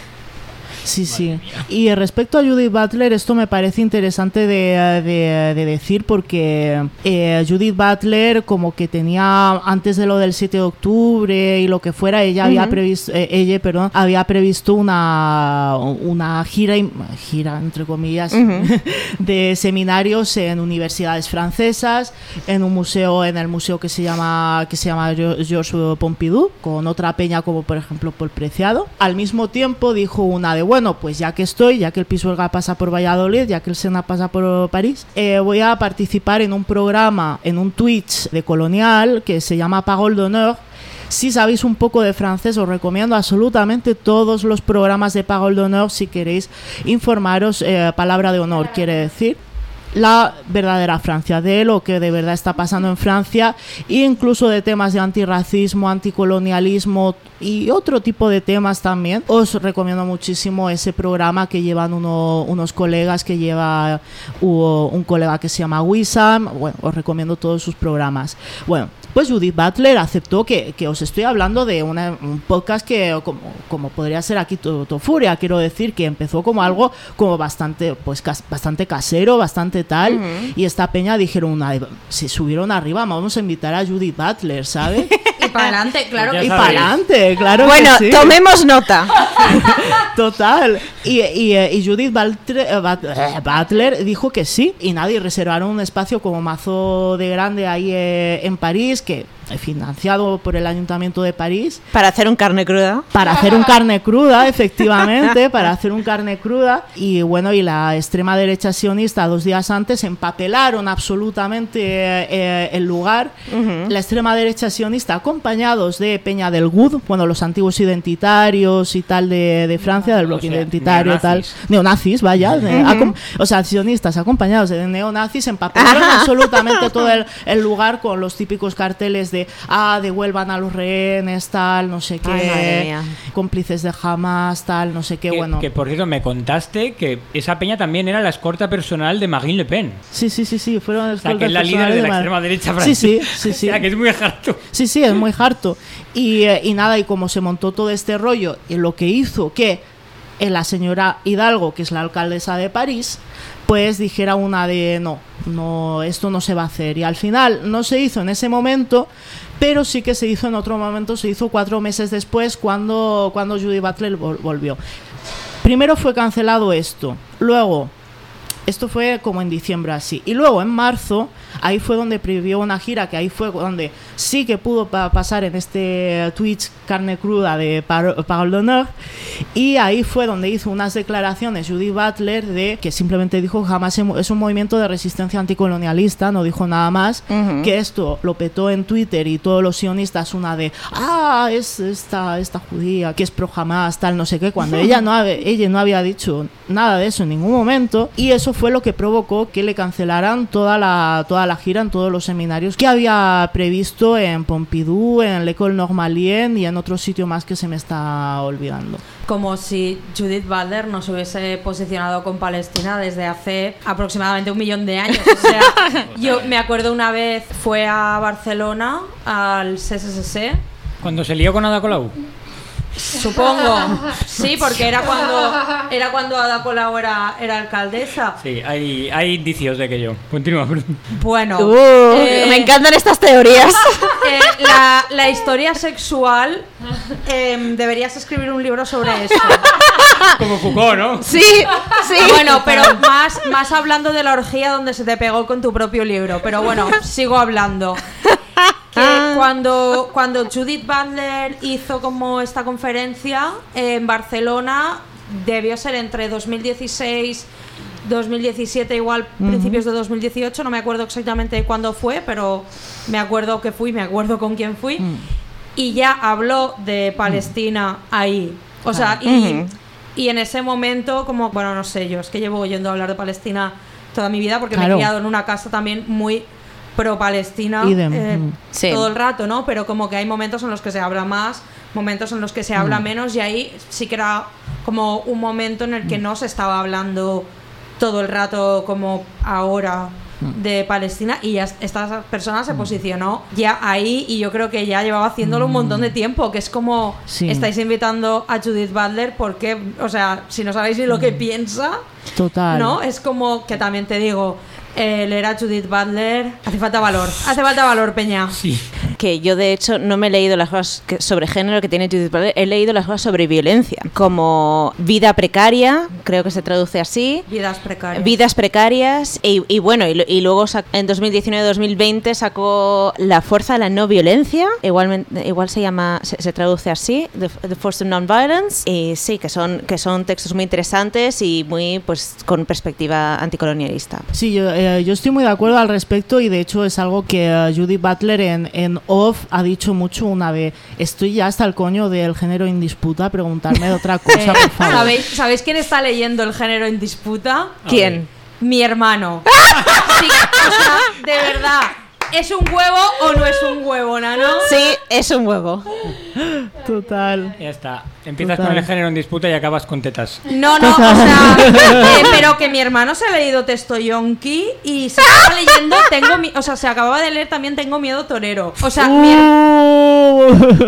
Sí, sí. Y respecto a Judith Butler, esto me parece interesante de, de, de decir porque eh, Judith Butler, como que tenía, antes de lo del siete de octubre y lo que fuera, ella uh-huh. había previsto, eh, ella, perdón, había previsto una, una gira, gira entre comillas, uh-huh. de seminarios en universidades francesas, en un museo, en el museo que se llama que se llama Georges Pompidou, con otra peña como por ejemplo Paul Preciado. Al mismo tiempo dijo una de bueno, pues ya que estoy, ya que el Pisuerga pasa por Valladolid, ya que el Sena pasa por París, eh, voy a participar en un programa, en un Twitch de Colonial que se llama Parole d'honneur. Si sabéis un poco de francés, os recomiendo absolutamente todos los programas de Parole d'honneur si queréis informaros. Eh, palabra de honor quiere decir la verdadera Francia, de lo que de verdad está pasando en Francia, e incluso de temas de antirracismo, anticolonialismo y otro tipo de temas también. Os recomiendo muchísimo ese programa que llevan uno, unos colegas, que lleva uh, un colega que se llama Wissam. Bueno, os recomiendo todos sus programas. Bueno, pues Judith Butler aceptó que, que os estoy hablando de una, un podcast que como, como podría ser aquí Tofuria, quiero decir, que empezó como algo como bastante pues cas, bastante casero, bastante tal, uh-huh. y esta peña dijeron una, se subieron arriba, vamos a invitar a Judith Butler, ¿sabes? Y para adelante, claro. Y para adelante, claro. Bueno, que sí. Tomemos nota. Total. Y, y, y Judith Butler, Butler dijo que sí, y nadie, reservaron un espacio como mazo de grande ahí eh, en París, que financiado por el Ayuntamiento de París. Para hacer un carne cruda. Para hacer un carne cruda, efectivamente, para hacer un carne cruda. Y bueno, y la extrema derecha sionista dos días antes empapelaron absolutamente eh, el lugar. Uh-huh. La extrema derecha sionista, acompañados de Peña del G U D, bueno, los antiguos identitarios y tal de, de Francia, del bloque o sea, identitario y tal. Neonazis, vaya. De, uh-huh. acom- o sea, sionistas acompañados de neonazis empapelaron uh-huh. absolutamente todo el, el lugar con los típicos carteles de de ah, devuelvan a los rehenes, tal, no sé qué, ay, cómplices de Hamas, tal, no sé qué, que, bueno. Que por cierto, me contaste que esa peña también era la escorta personal de Marine Le Pen. Sí, sí, sí, sí, fueron las o sea, que es la líder de, de la Mar... extrema derecha francesa. Sí, sí, sí, sí. O sea, que es muy harto. Sí, sí, es muy harto. Y, eh, y nada, y como se montó todo este rollo, y lo que hizo que eh, la señora Hidalgo, que es la alcaldesa de París, pues dijera una de no, no, esto no se va a hacer. Y al final no se hizo en ese momento, pero sí que se hizo en otro momento, se hizo cuatro meses después cuando, cuando Judith Butler vol- volvió. Primero fue cancelado esto, luego, esto fue como en diciembre así, y luego en marzo, ahí fue donde previó una gira, que ahí fue donde sí que pudo pa- pasar en este Twitch carne cruda de Par- Parole d'Honneur, y ahí fue donde hizo unas declaraciones Judith Butler de que simplemente dijo que jamás es un movimiento de resistencia anticolonialista, no dijo nada más, uh-huh. que esto lo petó en Twitter y todos los sionistas una de ah, es esta, esta judía que es pro Hamas, tal, no sé qué, cuando ella no, ella no había dicho nada de eso en ningún momento, y eso fue lo que provocó que le cancelaran toda la, toda la gira en todos los seminarios que había previsto en Pompidou, en l'École Normalienne y en otro sitio más que se me está olvidando. Como si Judith Butler no se hubiese posicionado con Palestina desde hace aproximadamente un millón de años. O sea, yo me acuerdo una vez fue a Barcelona al C S S C. Cuando se lió con Ada Colau. Supongo, sí, porque era cuando era cuando Ada Colau era, era alcaldesa. Sí, hay, hay indicios de que yo. Continúa. Bueno, uh, eh, me encantan estas teorías. Eh, la, la historia sexual, eh, deberías escribir un libro sobre eso. Como Foucault, ¿no? Sí, sí. Bueno, pero más, más hablando de la orgía donde se te pegó con tu propio libro. Pero bueno, sigo hablando. Que cuando, cuando Judith Butler hizo como esta conferencia en Barcelona, debió ser entre dos mil dieciséis, dos mil diecisiete, igual uh-huh. principios de dos mil dieciocho, no me acuerdo exactamente cuándo fue, pero me acuerdo que fui, me acuerdo con quién fui, uh-huh. y ya habló de Palestina uh-huh. ahí. O sea, y, uh-huh. y en ese momento, como, bueno, no sé, yo es que llevo oyendo hablar de Palestina toda mi vida porque claro. me he criado en una casa también muy pro-Palestina eh, sí. todo el rato, ¿no? Pero como que hay momentos en los que se habla más, momentos en los que se habla mm. menos, y ahí sí que era como un momento en el que no se estaba hablando todo el rato como ahora de Palestina, y ya esta persona se posicionó ya ahí, y yo creo que ya llevaba haciéndolo un montón de tiempo, que es como sí. estáis invitando a Judith Butler porque, o sea, si no sabéis ni lo que piensa, total, ¿no? Es como que también te digo, Eh, leer a Judith Butler hace falta valor, hace falta valor, Peña. Sí. Que yo de hecho no me he leído las cosas que, sobre género que tiene Judith Butler, he leído las cosas sobre violencia, como vida precaria, creo que se traduce así. Vidas precarias. Vidas precarias y, y bueno, y, y luego sac- en dos mil diecinueve dos mil veinte sacó La fuerza de la no violencia, igualmente, igual se llama, se, se traduce así, The, The Force of Non-Violence, y sí, que son, que son textos muy interesantes y muy, pues, con perspectiva anticolonialista. Sí, yo, eh, yo estoy muy de acuerdo al respecto, y de hecho es algo que uh, Judith Butler en, en off ha dicho mucho una vez. Estoy ya hasta el coño del género en disputa, preguntarme de otra cosa, por favor. ¿Sabéis, ¿Sabéis quién está leyendo el género en disputa? ¿Quién? Mi hermano. Sí, o sea, de verdad. ¿Es un huevo o no es un huevo, Nano? Sí, es un huevo. Total. Ya está. Empiezas Total. con el género en disputa y acabas con tetas. No, no, o sea, eh, pero que mi hermano se ha leído Texto Yonki y se acaba leyendo Tengo mi, o sea, se acababa de leer también Tengo miedo torero. O sea, uh. mi her-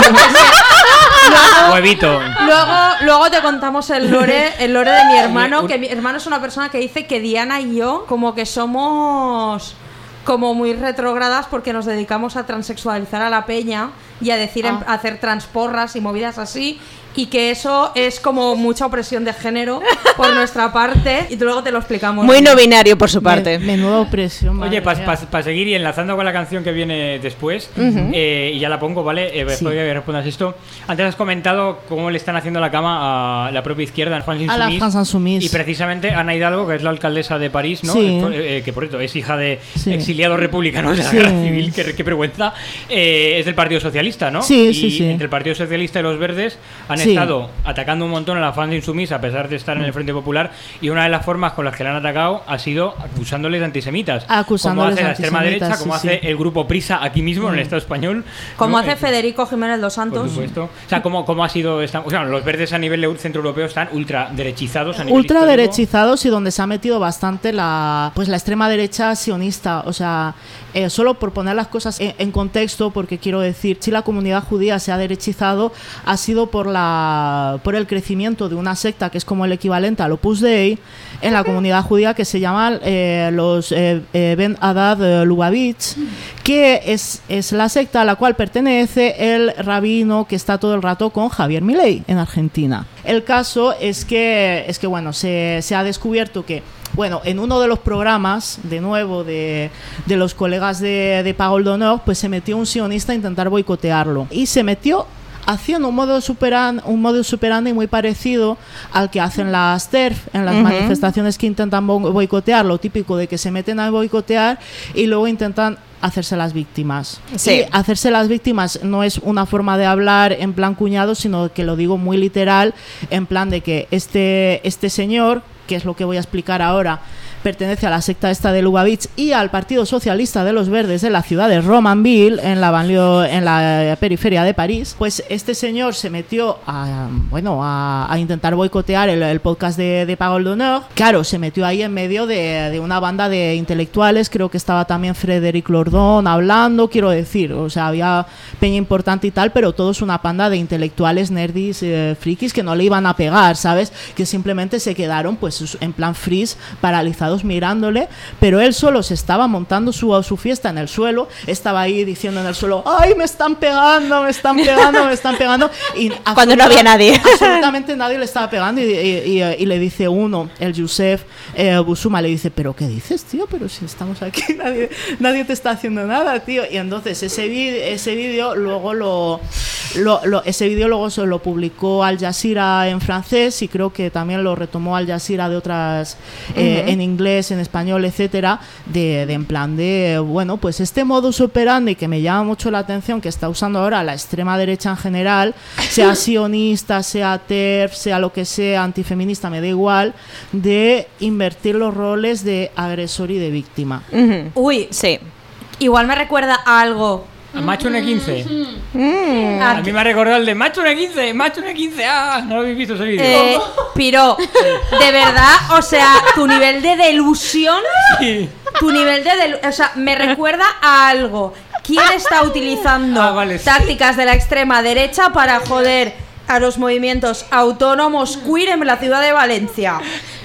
Luego, Huevito. Luego, luego te contamos el lore, el lore de mi hermano, que mi hermano es una persona que dice que Diana y yo como que somos como muy retrógradas porque nos dedicamos a transexualizar a la peña y a decir, ah. en, a hacer transporras y movidas así, y que eso es como mucha opresión de género por nuestra parte, y luego te lo explicamos. Muy no binario por su parte. Men- menuda opresión. Oye, para pa, pa seguir y enlazando con la canción que viene después, uh-huh. eh, y ya la pongo, ¿vale? Eh, sí. que respondas esto. Antes has comentado cómo le están haciendo la cama a la propia izquierda, a France a Insoumise, la France Insoumise. Y precisamente Ana Hidalgo, que es la alcaldesa de París, ¿no? Sí. Eh, que por cierto es hija de sí. exiliados republicanos de la sí. guerra civil, qué, qué vergüenza. Eh, es del Partido Socialista, ¿no? Sí, y sí, sí. entre el Partido Socialista y los Verdes han sí. estado atacando un montón a la France Insoumise a pesar de estar en el Frente Popular, y una de las formas con las que le han atacado ha sido acusándoles de antisemitas. Acusándoles como hace la extrema derecha, como sí, hace sí. el grupo Prisa aquí mismo mm. en el Estado español, como ¿no? hace eh, Federico Jiménez dos Santos. Por supuesto. O sea, ¿cómo, cómo ha sido esta, o sea, los verdes a nivel centroeuropeo están ultra derechizados a nivel ultra histórico. derechizados, y donde se ha metido bastante la pues la extrema derecha sionista. O sea, eh, solo por poner las cosas en, en contexto, porque quiero decir, si la comunidad judía se ha derechizado, ha sido por la la, por el crecimiento de una secta que es como el equivalente al Opus Dei en la comunidad judía, que se llama eh, los eh, eh, Ben Hadad eh, Lubavitch, que es, es la secta a la cual pertenece el rabino que está todo el rato con Javier Milei en Argentina. El caso es que, es que bueno, se, se ha descubierto que, bueno, en uno de los programas, de nuevo, de, de los colegas de, de Pagol d'Honneur, pues se metió un sionista a intentar boicotearlo. Y se metió haciendo un modo superan, un modo superandi muy parecido al que hacen las T E R F en las uh-huh. manifestaciones que intentan bo- boicotear, lo típico de que se meten a boicotear y luego intentan hacerse las víctimas. Sí. Y hacerse las víctimas no es una forma de hablar en plan cuñado, sino que lo digo muy literal, en plan de que este, este señor, que es lo que voy a explicar ahora, pertenece a la secta esta de Lubavitch y al Partido Socialista de los Verdes de la ciudad de Romainville, en la, banlieue, en la periferia de París. Pues este señor se metió a, bueno, a, a intentar boicotear el, el podcast de, de Pagol d'Honneur. Claro, se metió ahí en medio de, de una banda de intelectuales, creo que estaba también Frédéric Lordon hablando, quiero decir, o sea, había peña importante y tal, pero todos una panda de intelectuales nerdis, eh, frikis, que no le iban a pegar, ¿sabes? Que simplemente se quedaron pues en plan freeze, paralizados mirándole, pero él solo se estaba montando su, su fiesta en el suelo, estaba ahí diciendo en el suelo, ¡ay, me están pegando, me están pegando, me están pegando! Y cuando no había nadie. Absolutamente nadie le estaba pegando y, y, y, y le dice uno, el Youssef eh, Busuma, le dice, ¿pero qué dices, tío? Pero si estamos aquí, nadie, nadie te está haciendo nada, tío. Y entonces ese vídeo ese vídeo luego lo, lo, lo ese vídeo luego se lo publicó Al Jazeera en francés y creo que también lo retomó Al Jazeera de otras eh, uh-huh. en inglés, en español, etcétera, de, de en plan de, bueno, pues este modus operandi que me llama mucho la atención, que está usando ahora la extrema derecha en general, sea sionista, sea T E R F, sea lo que sea, antifeminista, me da igual, de invertir los roles de agresor y de víctima. Uh-huh. Uy, sí. Igual me recuerda a algo. A Macho N quince. Mm. A mí me ha recordado el de Macho N quince, Macho N quince. Ah, no lo habéis visto ese vídeo. Eh, Piro, de verdad, o sea, tu nivel de delusión, Sí. tu nivel de delu- o sea, me recuerda a algo. ¿Quién está utilizando Ah, vale, sí. tácticas de la extrema derecha para joder a los movimientos autónomos queer en la ciudad de Valencia?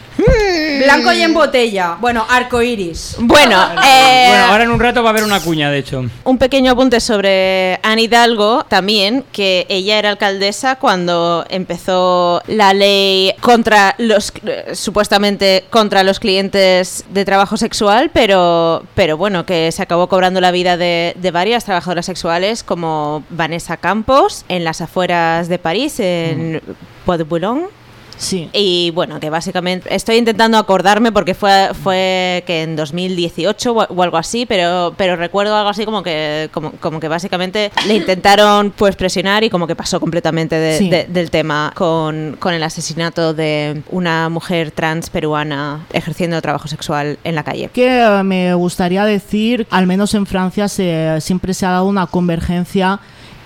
Blanco y en botella. Bueno, arcoiris. Bueno, eh, Bueno, ahora en un rato va a haber una cuña, de hecho. un pequeño apunte sobre Anne Hidalgo también, que ella era alcaldesa cuando empezó la ley contra los eh, supuestamente contra los clientes de trabajo sexual, pero pero bueno, que se acabó cobrando la vida de, de varias trabajadoras sexuales como Vanessa Campos en las afueras de París, en Bois de Boulogne. Sí. Y bueno, que básicamente estoy intentando acordarme porque fue fue que en dos mil dieciocho o, o algo así, pero pero recuerdo algo así como que como, como que básicamente le intentaron pues presionar y como que pasó completamente de, Sí. de, del tema con, con el asesinato de una mujer trans peruana ejerciendo trabajo sexual en la calle. Que eh, me gustaría decir, al menos en Francia se, siempre se ha dado una convergencia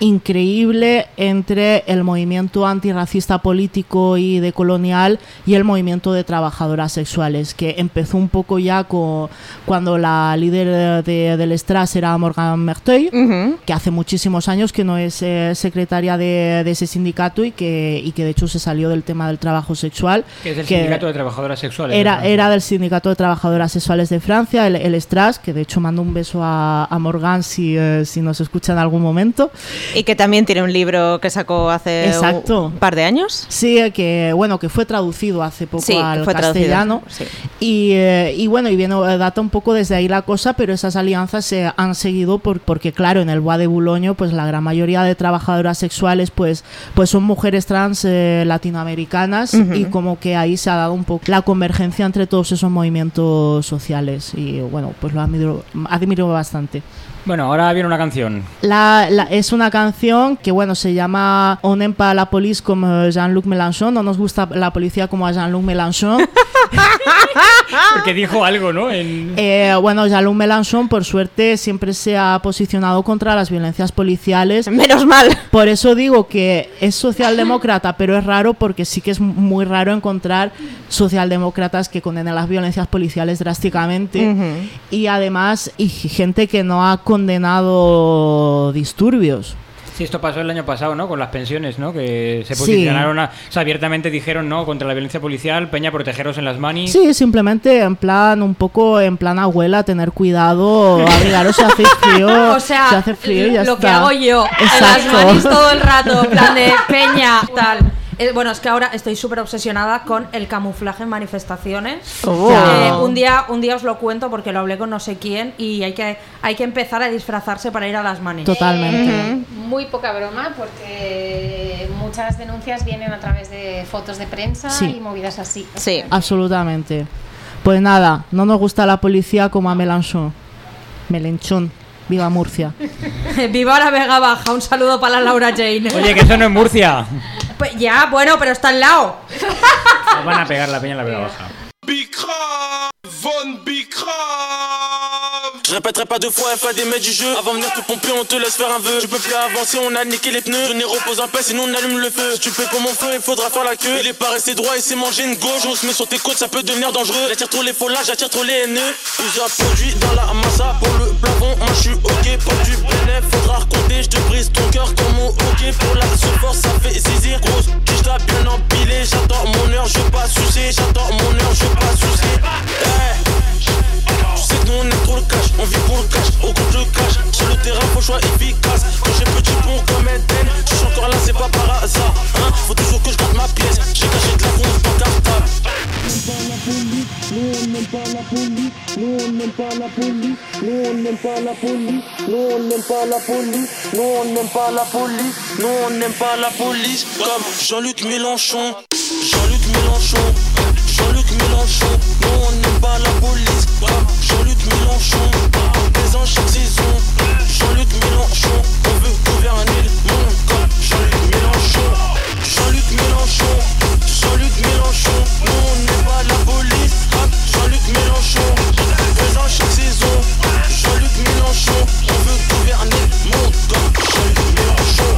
increíble entre el movimiento antirracista político y decolonial y el movimiento de trabajadoras sexuales, que empezó un poco ya con, cuando la líder de, del Stras era Morgane Merteuil, Uh-huh. que hace muchísimos años que no es eh, secretaria de, de ese sindicato y que, y que de hecho se salió del tema del trabajo sexual. Que es el que sindicato de trabajadoras sexuales. de Era, Francia. era del sindicato de trabajadoras sexuales de Francia, el, el Stras, que de hecho mando un beso a, a Morgane si, eh, si nos escucha en algún momento. Y que también tiene un libro que sacó hace Exacto. un par de años. Sí, que bueno, que fue traducido hace poco Sí, que al fue castellano. traducido, sí. Y, eh, y bueno, y viene, eh, data un poco desde ahí la cosa, pero esas alianzas se han seguido por, porque, claro, en el Bois de Boulogne, pues la gran mayoría de trabajadoras sexuales, pues, pues son mujeres trans eh, latinoamericanas, Uh-huh. y como que ahí se ha dado un poco la convergencia entre todos esos movimientos sociales. Y bueno, pues lo admiro, admiro bastante. Bueno, ahora viene una canción. La, la, es una canción que, bueno, se llama On n'aime pas la police como Jean-Luc Mélenchon. No nos gusta la policía como a Jean-Luc Mélenchon. Porque dijo algo, ¿no? En... Eh, bueno, Jean-Luc Mélenchon, por suerte, siempre se ha posicionado contra las violencias policiales. Menos mal. Por eso digo que es socialdemócrata, pero es raro porque sí que es muy raro encontrar socialdemócratas que condenen las violencias policiales drásticamente. Uh-huh. Y además, y gente que no ha condenado disturbios. Sí, esto pasó el año pasado, ¿no? Con las pensiones, ¿no? Que se Sí. posicionaron, a- o sea, abiertamente dijeron, ¿no? Contra la violencia policial, peña, protegeros en las manis. Sí, simplemente en plan, un poco en plan abuela, tener cuidado, abrigaros si hace frío, O sea, si hace frío y ya lo está. que hago yo en las Exacto. manis todo el rato, en plan de peña, tal. Eh, bueno, es que ahora estoy súper obsesionada con el camuflaje en manifestaciones. Oh. Eh, un día un día os lo cuento porque lo hablé con no sé quién y hay que, hay que empezar a disfrazarse para ir a las manis. Totalmente. Eh, muy poca broma porque muchas denuncias vienen a través de fotos de prensa Sí. y movidas así. O Sí. sea, Absolutamente. Pues nada, no nos gusta la policía como a Melanchón. Melenchón. Viva Murcia. Viva la Vega Baja, un saludo para la Laura Jane. Oye, que eso no es Murcia. Pues ya, bueno, pero está al lado. Nos van a pegar la peña en la Vega Baja. Je répéterai pas deux fois, F A D mais du jeu. Avant de venir te pomper, on te laisse faire un vœu. Tu peux plus avancer, on a niqué les pneus. Venez repose en paix, sinon on allume le feu. Si tu payes pour mon feu, il faudra faire la queue. Il est pas resté droit, il s'est mangé une gauche. On se met sur tes côtes, ça peut devenir dangereux. J'attire trop les faux là, j'attire trop les haineux. Plusieurs produits dans la massa pour le plafond. Moi je suis ok pour du bénéf, faudra raconter. Je te brise ton cœur comme mon hockey. Pour la force, ça fait zizir. Grosse, quiche t'as bien empilé. J'attends mon heure, je veux pas sucer. J'attends mon heure, je veux pas sucer. Hey. Tu sais que nous on aime trop le cash, on vit pour le cash, au compte le cash. Sur le terrain faut choix efficace. Quand j'ai petit pont comme Eden, je suis encore là c'est pas par hasard hein. Faut toujours que je garde ma pièce, j'ai caché de la gonze dans cartable. Nous on n'aime pas la police, comme Jean-Luc Mélenchon. Jean-Luc Mélenchon, Jean-Luc Mélenchon. Nous on n'aime pas la police, comme Jean-Luc Mélenchon. Présent chaque saison, Jean-Luc Mélenchon. On veut gouverner le monde comme Jean-Luc Mélenchon. Jean-Luc Mélenchon, Jean-Luc Mélenchon. Nous on n'aime pas la police, comme Jean-Luc Mélenchon. Présent chaque saison, Jean-Luc Mélenchon. On veut gouverner le monde comme Jean-Luc Mélenchon.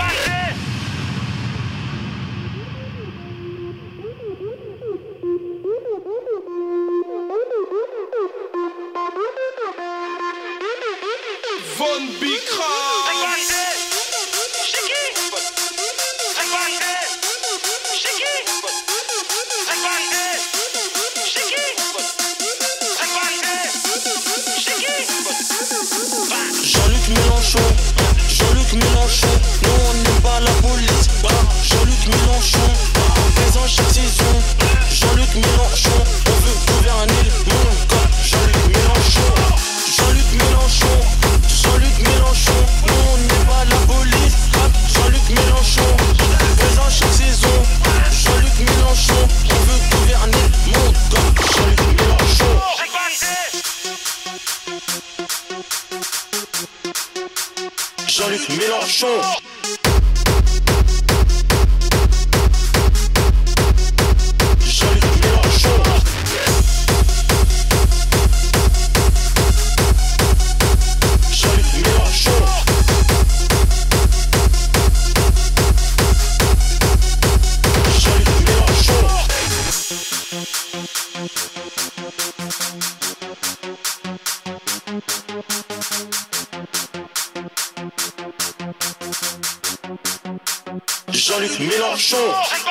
Von Bikra. Jean-Luc Mélenchon, Jean-Luc Mélenchon. Nous on n'aime pas la police, Jean-Luc Mélenchon. Présent chaque saison, Jean-Luc Mélenchon. On veut gouverner le monde comme Jean-Luc Mélenchon. Jean-Luc Mélenchon, Jean-Luc Mélenchon. Nous on n'aime pas la police, Jean-Luc Mélenchon. Présent chaque saison, Jean-Luc Mélenchon. On veut gouverner le monde comme Jean-Luc Mélenchon. Jean-Luc Mélenchon. Jean-Luc Mélenchon. Jean-Luc Mélenchon. Jean-Luc Mélenchon. Jean-Luc Mélenchon.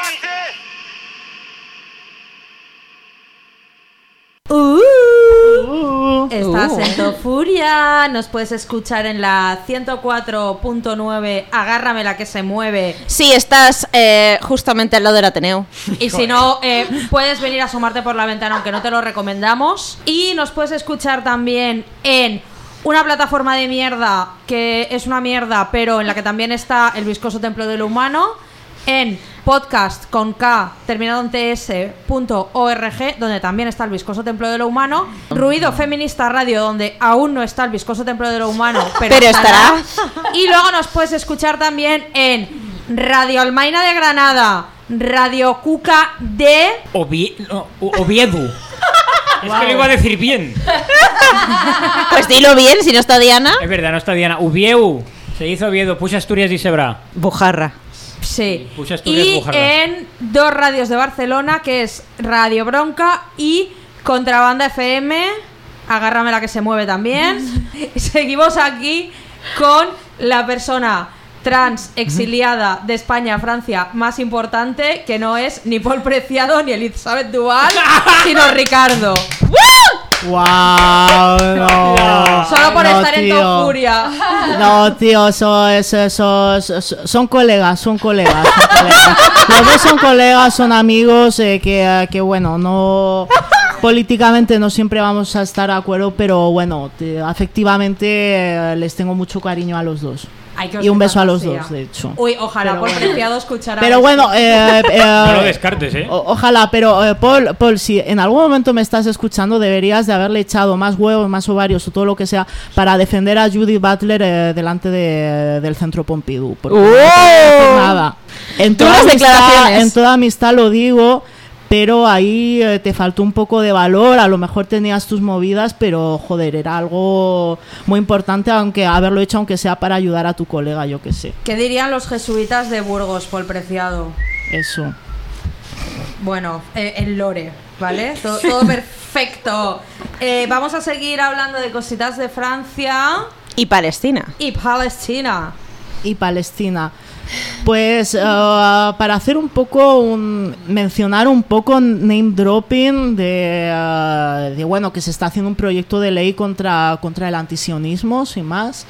Uh, estás Uh. en Tofuria, nos puedes escuchar en la ciento cuatro punto nueve, agárrame la que se mueve. Sí, estás eh, justamente al lado del Ateneo. Y si no, eh, puedes venir a asomarte por la ventana, aunque no te lo recomendamos. Y nos puedes escuchar también en una plataforma de mierda, que es una mierda, pero en la que también está el viscoso templo de lo humano, en podcast con K, terminado en ts.org, donde también está el viscoso templo de lo humano. Ruido Feminista Radio, donde aún no está el viscoso templo de lo humano, pero, Pero estará. Y luego nos puedes escuchar también en Radio Almaina de Granada, Radio Cuca de... Ovie- no, O- Oviedo. Es que lo iba a decir bien. Pues dilo bien, si no está Diana. Es verdad, no está Diana. Uvieu. Se hizo Oviedo. Puxa Asturias y Sebra. Bujarra. Sí. Puxa Asturias, Y Bujarra. en dos radios de Barcelona, que es Radio Bronca y Contrabanda F M. Agárrame la que se mueve también. Seguimos aquí con la persona trans exiliada de España a Francia más importante, que no es ni Paul Preciado ni Elizabeth Duval, sino Ricardo. ¡Wow! No, Solo por no, estar en tío. Top Furia. No, tío, eso, eso, eso, eso- son colegas, son colegas, son colegas. Los dos son colegas, son amigos, eh, que, eh, que bueno, no... Políticamente no siempre vamos a estar de acuerdo, pero bueno, te- afectivamente eh, les tengo mucho cariño a los dos. Ay, qué Y un beso a los fantasía. dos, de hecho. Uy, ojalá Pero Paul bueno. Preciado escuchara Pero esto. bueno, eh, eh, No lo descartes, ¿eh? o- ojalá, pero eh, Paul, Paul, si en algún momento me estás escuchando, deberías de haberle echado más huevos, más ovarios o todo lo que sea para defender a Judith Butler eh, delante de- del Centro Pompidou. Porque no te voy a decir nada. En toda, Duras amistad, declaraciones. en toda amistad lo digo, pero ahí eh, te faltó un poco de valor. A lo mejor tenías tus movidas, pero joder, era algo muy importante, aunque haberlo hecho, aunque sea para ayudar a tu colega, yo que sé. ¿Qué dirían los jesuitas de Burgos, Paul Preciado? Eso. Bueno, eh, el lore, ¿vale? Todo, todo perfecto. Eh, vamos a seguir hablando de cositas de Francia Y Palestina. y Palestina. Y Palestina. Pues eh, para hacer un poco, un, mencionar un poco name dropping de, eh, de, bueno, que se está haciendo un proyecto de ley contra, contra el antisionismo, sin más,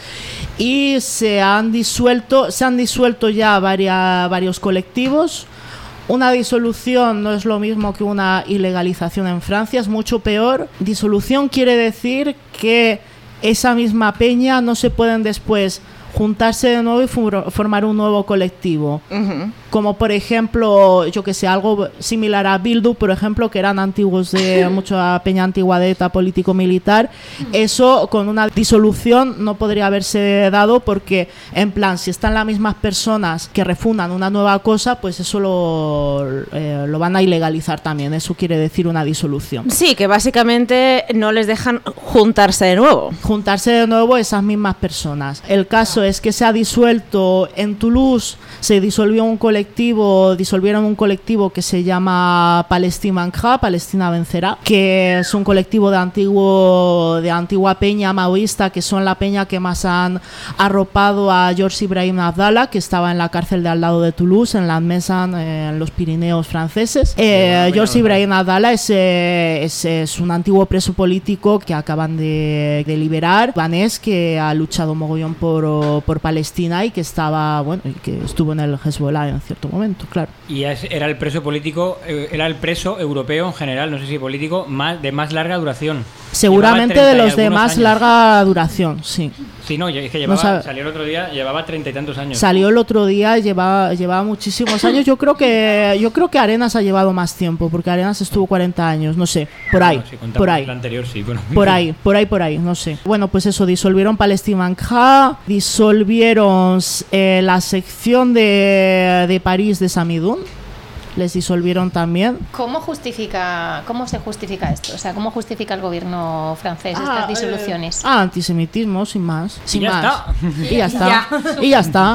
y se han disuelto, se han disuelto ya varia- varios colectivos. Una disolución no es lo mismo que una ilegalización en Francia, es mucho peor. Disolución quiere decir que esa misma peña no se pueden después juntarse de nuevo y for- formar un nuevo colectivo. Ujú. Como por ejemplo, yo que sé, algo similar a Bildu, por ejemplo, que eran antiguos de mucha peña antigua de ETA político-militar. Eso con una disolución no podría haberse dado porque, en plan, si están las mismas personas que refundan una nueva cosa, pues eso lo, eh, lo van a ilegalizar también. Eso quiere decir una disolución. Sí, que básicamente no les dejan juntarse de nuevo. Juntarse de nuevo esas mismas personas. El caso es que se ha disuelto en Toulouse, se disolvió un colectivo, disolvieron un colectivo que se llama Palestine Vaincra, Palestina vencerá, que es un colectivo de antiguo de antigua peña maoísta, que son la peña que más han arropado a George Ibrahim Abdallah, que estaba en la cárcel de al lado de Toulouse, en la Mesan, eh, en los Pirineos franceses. Eh, George Ibrahim Abdallah es, eh, es, es un antiguo preso político que acaban de, de liberar, danés, que ha luchado mogollón por, por Palestina y que estaba, bueno, y que estuvo en el Hezbollah en cierto momento, claro. Y es- era el preso político, eh, era el preso europeo en general, no sé si político, más, de más larga duración. Seguramente Llevaba de treinta y los de algunos más años. larga duración, sí. Sí, no, es que No llevaba, sabe- salió el otro día, llevaba treinta y tantos años. Salió el otro día, llevaba, llevaba muchísimos años. Yo creo que yo creo que Arenas ha llevado más tiempo, porque Arenas estuvo cuarenta años, no sé, por ahí, Bueno, si contamos por ahí. el anterior, sí, bueno. Por ahí, por ahí, por ahí, no sé. Bueno, pues eso, disolvieron Palestine Vaincra, disolvieron eh, la sección de, de París de Samidoun, les disolvieron también. ¿Cómo justifica, cómo se justifica esto? O sea, ¿cómo justifica el gobierno francés Ah, estas eh, disoluciones? Ah, antisemitismo, sin más. Sin ya más. está. Y ya está. Y ya está.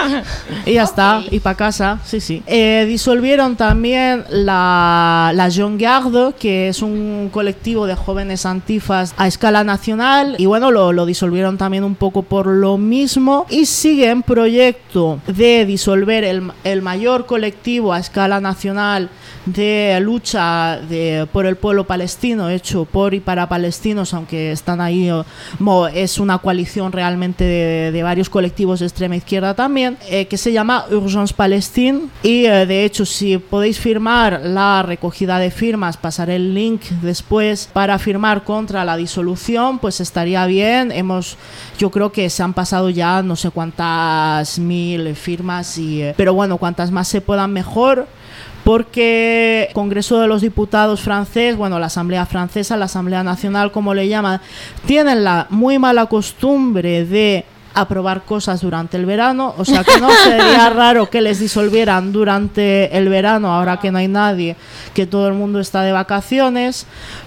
Y ya está. Y para casa, sí, sí. Eh, disolvieron también la, la Jeune Garde, que es un colectivo de jóvenes antifas a escala nacional. Y bueno, lo, lo disolvieron también un poco por lo mismo. Y sigue en proyecto de disolver el, el mayor colectivo a escala nacional de lucha de, por el pueblo palestino, hecho por y para palestinos, aunque están ahí, o- mo- es una coalición realmente de, de varios colectivos de extrema izquierda también, eh, que se llama Urgence Palestine. Y eh, de hecho, si podéis firmar la recogida de firmas, pasaré el link después para firmar contra la disolución, pues estaría bien. Hemos, yo creo que se han pasado ya no sé cuántas mil firmas, y, eh, pero bueno, cuantas más se puedan mejor. Porque el Congreso de los Diputados francés, bueno, la Asamblea Francesa, la Asamblea Nacional, como le llaman, tienen la muy mala costumbre de aprobar cosas durante el verano, o sea que no sería raro que les disolvieran durante el verano, ahora que no hay nadie, que todo el mundo está de vacaciones,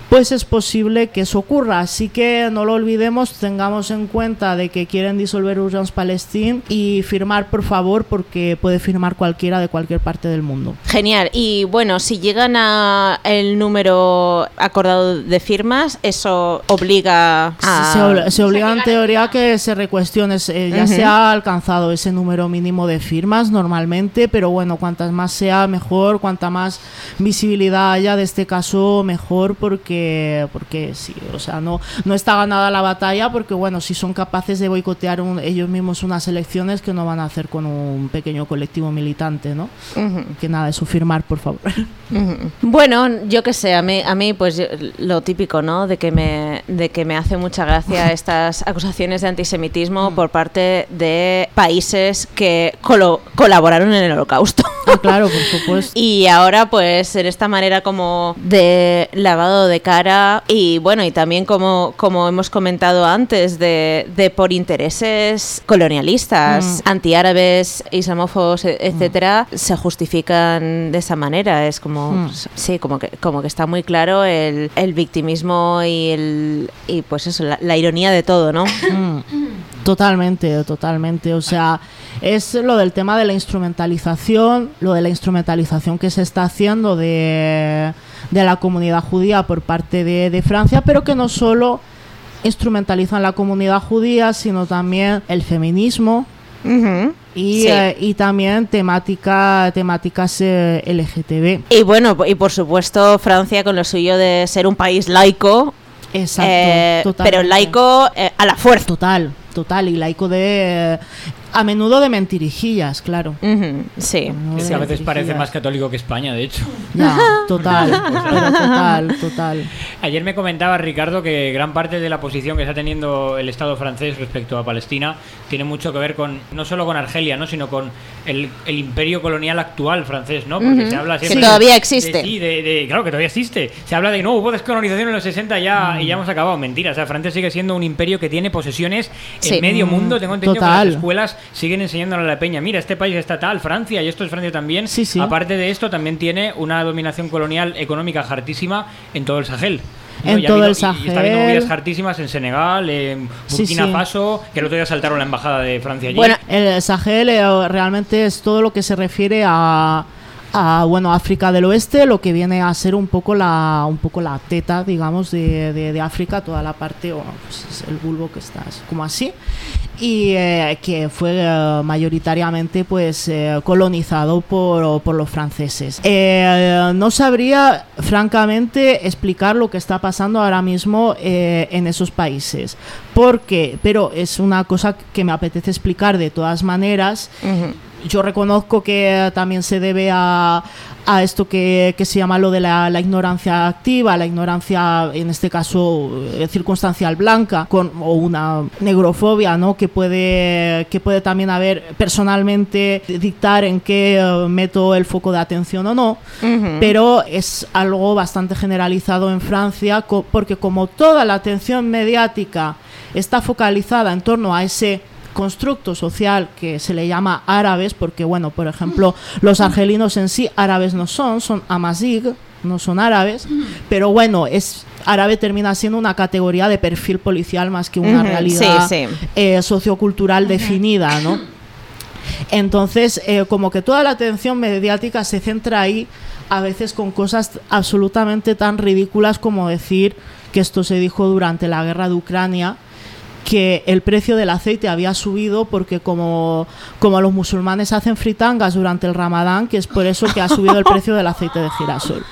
pues es posible que eso ocurra. Así que no lo olvidemos, tengamos en cuenta de que quieren disolver Urgence Palestine y firmar, por favor, porque puede firmar cualquiera de cualquier parte del mundo. Genial. Y bueno, si llegan a el número acordado de firmas, eso obliga a... Se, ob- se obliga en teoría que se recuestione. Eh, ya uh-huh. se ha alcanzado ese número mínimo de firmas normalmente, pero bueno, cuantas más sea mejor, cuanta más visibilidad haya de este caso mejor, porque porque sí, o sea, no, no está ganada la batalla, porque bueno, si son capaces de boicotear un, ellos mismos unas elecciones, que no van a hacer con un pequeño colectivo militante, ¿no? Uh-huh. Que nada, eso firmar, por favor. Uh-huh. Bueno, yo qué sé, a mí, a mí pues yo, lo típico, ¿no? De que me, de que me hace mucha gracia estas acusaciones de antisemitismo uh-huh. por parte de países que colo- colaboraron en el Holocausto. Ah, claro, por supuesto. Y ahora pues en esta manera como de lavado de cara, y bueno, y también como, como hemos comentado antes, de, de por intereses colonialistas, mm. antiárabes, islamófobos, etcétera, mm. se justifican de esa manera. Es como, mm. pues, sí, como que, como que está muy claro el, el victimismo y el y pues eso, la, la ironía de todo, ¿no? Mm. Totalmente, totalmente. O sea, es lo del tema de la instrumentalización, lo de la instrumentalización que se está haciendo de, de la comunidad judía por parte de, de Francia, pero que no solo instrumentalizan la comunidad judía, sino también el feminismo. Uh-huh. Y, sí. eh, y también temática, temáticas eh, L G T B. Y bueno, y por supuesto Francia con lo suyo de ser un país laico. Exacto, eh, pero laico eh, a la fuerza. Total, total, y laico de... Eh, a menudo de mentirijillas, claro. Uh-huh, sí. Es que a veces parece más católico que España, de hecho. Ya, total, total, total. Ayer me comentaba Ricardo que gran parte de la posición que está teniendo el Estado francés respecto a Palestina tiene mucho que ver con, no solo con Argelia, ¿no? Sino con el, el imperio colonial actual francés, ¿no? Porque uh-huh. se habla siempre... Que todavía existe. De, sí, de, de, claro que todavía existe. Se habla de, no, hubo descolonización en los sesenta ya, uh-huh. y ya hemos acabado. Mentira, o sea, Francia sigue siendo un imperio que tiene posesiones sí. en medio mundo. Tengo entendido total. Que las escuelas siguen enseñándole a la peña, mira, este país está tal, Francia, y esto es Francia también. Sí, sí. Aparte de esto, también tiene una dominación colonial económica hartísima en todo el Sahel. ¿no? En y todo habido, el Sahel. Y, y está habiendo movidas hartísimas en Senegal, en Burkina sí, sí. Faso, que el otro día saltaron la embajada de Francia allí. Bueno, el Sahel eh, realmente es todo lo que se refiere a... a bueno, África del Oeste, lo que viene a ser un poco la un poco la teta, digamos, de, de, de África, toda la parte, bueno, pues es el bulbo que está como así, y eh, que fue eh, mayoritariamente pues eh, colonizado por, por los franceses. Eh, no sabría francamente explicar lo que está pasando ahora mismo eh, en esos países, porque, pero es una cosa que me apetece explicar de todas maneras. Uh-huh. Yo reconozco que también se debe a, a esto que, que se llama lo de la, la ignorancia activa, la ignorancia, en este caso, eh, circunstancial blanca, con, o una negrofobia, ¿no? Que puede, que puede también haber personalmente dictar en qué uh, meto el foco de atención o no, uh-huh. pero es algo bastante generalizado en Francia, co- porque como toda la atención mediática está focalizada en torno a ese constructo social que se le llama árabes, porque bueno, por ejemplo, los argelinos en sí árabes no son, son amazigh, no son árabes, pero bueno, es árabe termina siendo una categoría de perfil policial más que una uh-huh, realidad sí, sí. Eh, sociocultural uh-huh. definida, ¿no? Entonces, eh, como que toda la atención mediática se centra ahí, a veces con cosas absolutamente tan ridículas como decir que esto se dijo durante la guerra de Ucrania, que el precio del aceite había subido porque como, como los musulmanes hacen fritangas durante el Ramadán, que es por eso que ha subido el precio del aceite de girasol.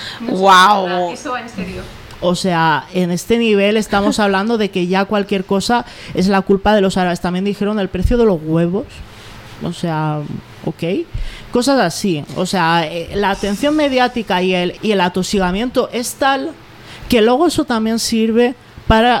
¡Wow! Eso va en serio. O sea, en este nivel estamos hablando de que ya cualquier cosa es la culpa de los árabes. También dijeron el precio de los huevos. O sea, ok. Cosas así. O sea, eh, la atención mediática y el, y el atosigamiento es tal que luego eso también sirve para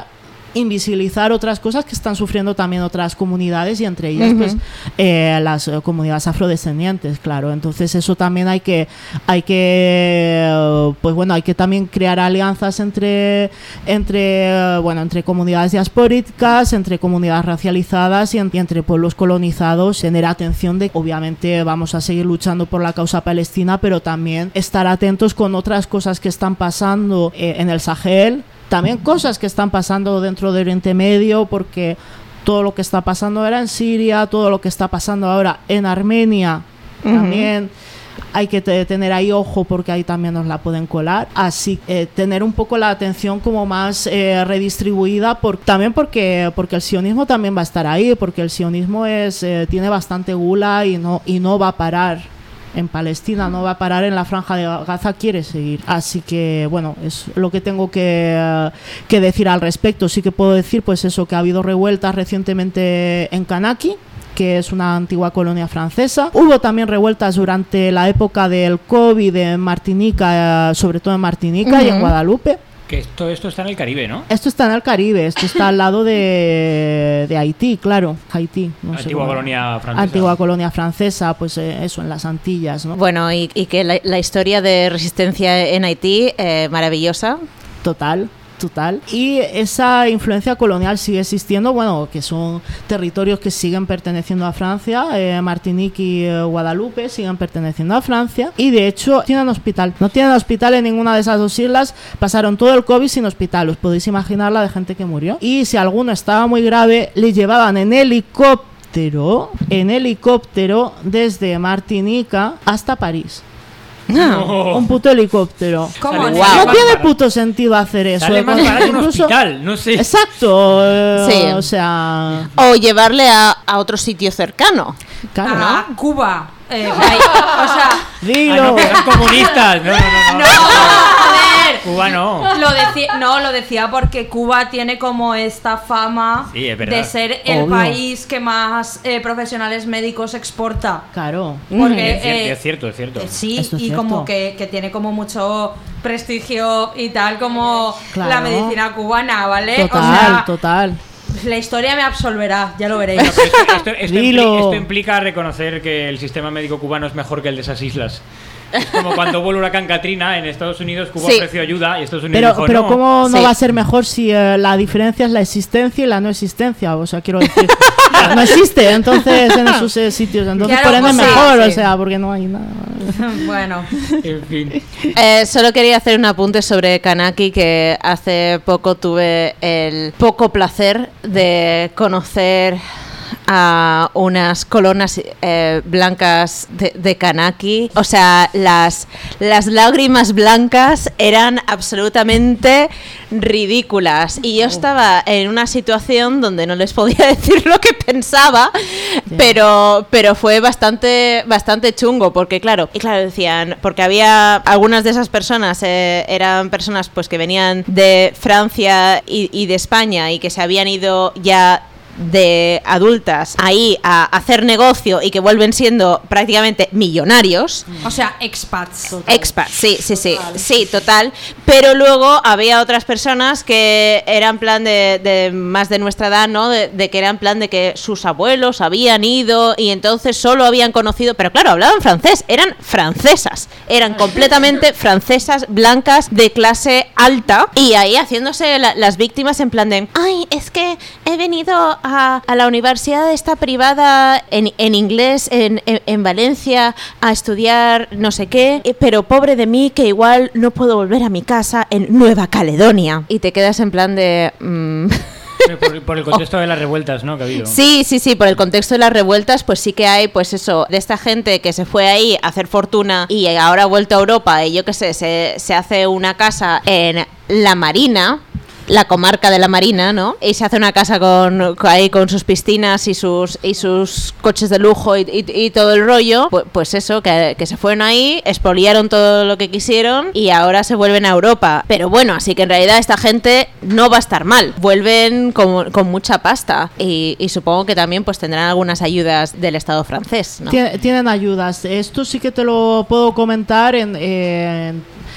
invisibilizar otras cosas que están sufriendo también otras comunidades y entre ellas uh-huh. pues eh, las eh, comunidades afrodescendientes, claro. Entonces eso también hay que hay que eh, pues bueno hay que también crear alianzas entre entre eh, bueno entre comunidades diaspóricas, entre comunidades racializadas y, en, y entre pueblos colonizados, tener atención de obviamente vamos a seguir luchando por la causa palestina, pero también estar atentos con otras cosas que están pasando eh, en el Sahel. También cosas que están pasando dentro del Oriente Medio, porque todo lo que está pasando ahora en Siria, todo lo que está pasando ahora en Armenia, uh-huh. también hay que te- tener ahí ojo porque ahí también nos la pueden colar. Así eh, tener un poco la atención como más eh, redistribuida, por, también porque, porque el sionismo también va a estar ahí, porque el sionismo es, eh, tiene bastante gula y no, y no va a parar. En Palestina, no va a parar en la franja de Gaza, quiere seguir. Así que, bueno, es lo que tengo que, uh, que decir al respecto. Sí que puedo decir, pues eso, que ha habido revueltas recientemente en Kanaki, que es una antigua colonia francesa. Hubo también revueltas durante la época del COVID en Martinica, uh, sobre todo en Martinica uh-huh. y en Guadalupe. Que esto, esto está en el Caribe, ¿no? Esto está en el Caribe, esto está al lado de, de Haití, claro, Haití. No sé Antigua cómo. colonia francesa. Antigua colonia francesa, pues eh, eso, en las Antillas, ¿no? Bueno, y, y que la, la historia de resistencia en Haití, eh, maravillosa. Total. Total. Y esa influencia colonial sigue existiendo, bueno, que son territorios que siguen perteneciendo a Francia, eh, Martinique y eh, Guadalupe siguen perteneciendo a Francia, y de hecho tienen hospital. No tienen hospital en ninguna de esas dos islas, pasaron todo el COVID sin hospital, os podéis imaginar la de gente que murió. Y si alguno estaba muy grave, le llevaban en helicóptero, en helicóptero desde Martinica hasta París. No. Un puto helicóptero. ¿Cómo? Sale- Wow. sale No más tiene barato. puto sentido hacer eso. Sale más Cuando- barato un incluso- hospital, no sé. Exacto. eh, Sí. O sea, O llevarle a, a otro sitio cercano. claro. A Cuba. Eh, ahí, o sea, Ah, Dilo. no, que son comunistas. No, no, no. no. no, joder. Cuba no. Lo decía, no, lo decía porque Cuba tiene como esta fama Sí, es verdad. de ser el Obvio. país que más eh, profesionales médicos exporta. Claro. Porque, Es cierto, eh, es cierto, es cierto. Eh, Sí, Esto es y cierto. como que, que tiene como mucho prestigio y tal como Claro. la medicina cubana, ¿vale? Total, o sea, total. la historia me absolverá, ya lo veréis. Esto, esto- esto Dilo. impli- esto implica reconocer que el sistema médico cubano es mejor que el de esas islas. Es como cuando hubo el huracán Katrina en Estados Unidos, Cuba Sí. ofreció ayuda y Estados Unidos Pero, dijo pero no. ¿cómo no Sí. va a ser mejor si eh, la diferencia es la existencia y la no existencia? O sea, quiero decir, no existe, entonces en esos eh, sitios. Entonces, Claro, por ende, pues sí, mejor, sí. o sea, porque no hay nada. Bueno, En fin. Eh, solo quería hacer un apunte sobre Kanaki, que hace poco tuve el poco placer de conocer a unas colonas eh, blancas de, de Kanaki. O sea, las, las lágrimas blancas eran absolutamente ridículas. Y yo estaba en una situación donde no les podía decir lo que pensaba, pero, pero fue bastante, bastante chungo, porque claro, y claro, decían, porque había algunas de esas personas, eh, eran personas pues que venían de Francia y, y de España y que se habían ido ya de adultas ahí a hacer negocio y que vuelven siendo prácticamente millonarios. o sea, expats. Expats, sí, sí, sí, sí, total. Pero luego había otras personas que eran plan de, de más de nuestra edad, ¿no? De, de que eran plan de que sus abuelos habían ido y entonces solo habían conocido, pero claro, hablaban francés, eran francesas, eran completamente francesas, blancas, de clase alta, y ahí haciéndose la- las víctimas en plan de, ay, es que he venido a, a la universidad esta privada en, en inglés en, en, en Valencia a estudiar no sé qué, eh, pero pobre de mí que igual no puedo volver a mi casa en Nueva Caledonia. Y te quedas en plan de... mm, Por, por el contexto de las revueltas, ¿no? Que ha habido. Sí, sí, sí, por el contexto de las revueltas, pues sí que hay, pues eso, de esta gente que se fue ahí a hacer fortuna y ahora ha vuelto a Europa y yo qué sé, se, se hace una casa en La Marina, la comarca de La Marina, ¿no? Y se hace una casa con, con ahí con sus piscinas y sus y sus coches de lujo y, y- y todo el rollo. Pues, pues eso, que, que se fueron ahí, expoliaron todo lo que quisieron y ahora se vuelven a Europa. Pero bueno, así que en realidad esta gente no va a estar mal. Vuelven con, con mucha pasta y, y supongo que también pues tendrán algunas ayudas del Estado francés, ¿no? Tien- Tienen ayudas. Esto sí que te lo puedo comentar en, en,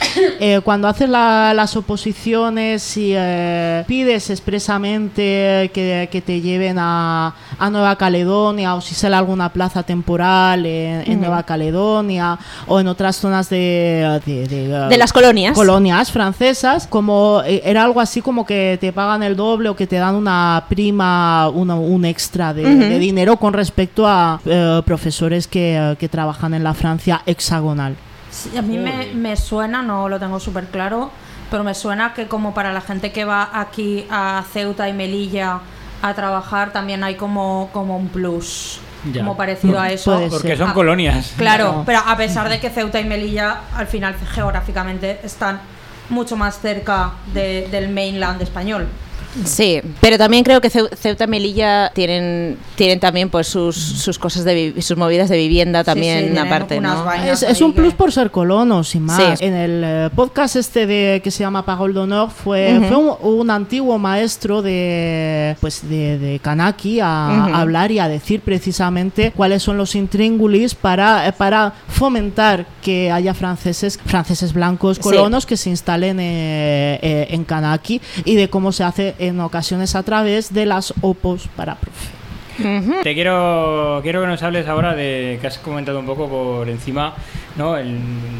eh, cuando haces la, las oposiciones y eh, pides expresamente que, que te lleven a, a Nueva Caledonia, o si sale alguna plaza temporal en, en Ujú. Nueva Caledonia o en otras zonas de, de, de, De las colonias. colonias francesas, como eh, era algo así como que te pagan el doble o que te dan una prima, una- un extra de, Ujú. de dinero con respecto a eh, profesores que, eh, que trabajan en la Francia hexagonal. Sí, a mí me, me suena, no lo tengo súper claro, pero me suena que como para la gente que va aquí a Ceuta y Melilla a trabajar también hay como, como un plus, Ya. como parecido a eso. Puede Porque ser. son Ah, colonias. Claro, No. pero a pesar de que Ceuta y Melilla al final geográficamente están mucho más cerca de- del mainland español. Sí, pero también creo que Ceu- Ceuta y Melilla tienen, tienen también pues sus, sus cosas de vi- sus movidas de vivienda también sí, tienen aparte, unas ¿no? vainas. Es, es ahí un plus que- por ser colonos, sin más. Sí. En el eh, podcast este de que se llama Parole d'honneur fue, Ujú. fue un, un antiguo maestro de pues de, de Kanaki a, Ujú. a hablar y a decir precisamente cuáles son los intríngulis para, eh, para fomentar que haya franceses franceses blancos Sí. colonos que se instalen eh, eh, en Kanaki, y de cómo se hace en ocasiones a través de las opos para profe. Ujú. Te quiero quiero que nos hables ahora de que has comentado un poco por encima, ¿no? El,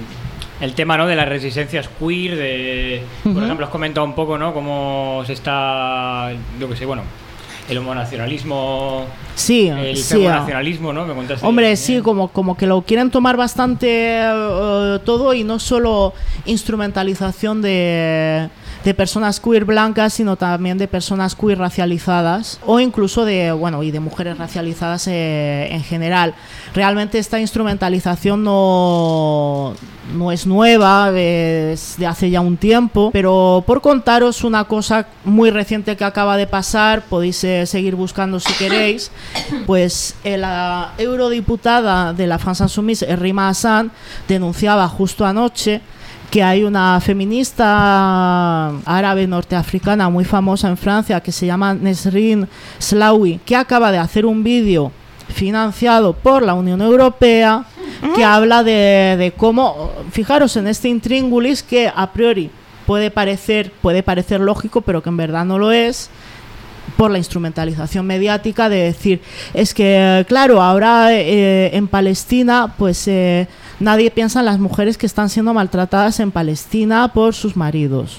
el tema, ¿no? De las resistencias queer, de, por Ujú. ejemplo, has comentado un poco, ¿no? Cómo se está, yo que sé, bueno, el homonacionalismo, Sí, el sí. ah. nacionalismo, ¿no? Me contaste. Hombre, ¿eh? sí, como, como que lo quieren tomar bastante eh, todo, y no solo instrumentalización de, de personas queer blancas, sino también de personas queer racializadas, o incluso de, bueno, y de mujeres racializadas eh, en general. Realmente esta instrumentalización no, no es nueva, es de hace ya un tiempo, pero por contaros una cosa muy reciente que acaba de pasar, podéis eh, seguir buscando si queréis. Pues eh, la eurodiputada de la France Insoumise, Rima Hassan, denunciaba justo anoche que hay una feminista árabe norteafricana muy famosa en Francia que se llama Nesrin Slaoui, que acaba de hacer un vídeo financiado por la Unión Europea que habla de, de cómo, fijaros en este intríngulis que a priori puede parecer, puede parecer lógico, pero que en verdad no lo es, por la instrumentalización mediática de decir, es que claro, ahora eh, en Palestina pues eh, nadie piensa en las mujeres que están siendo maltratadas en Palestina por sus maridos.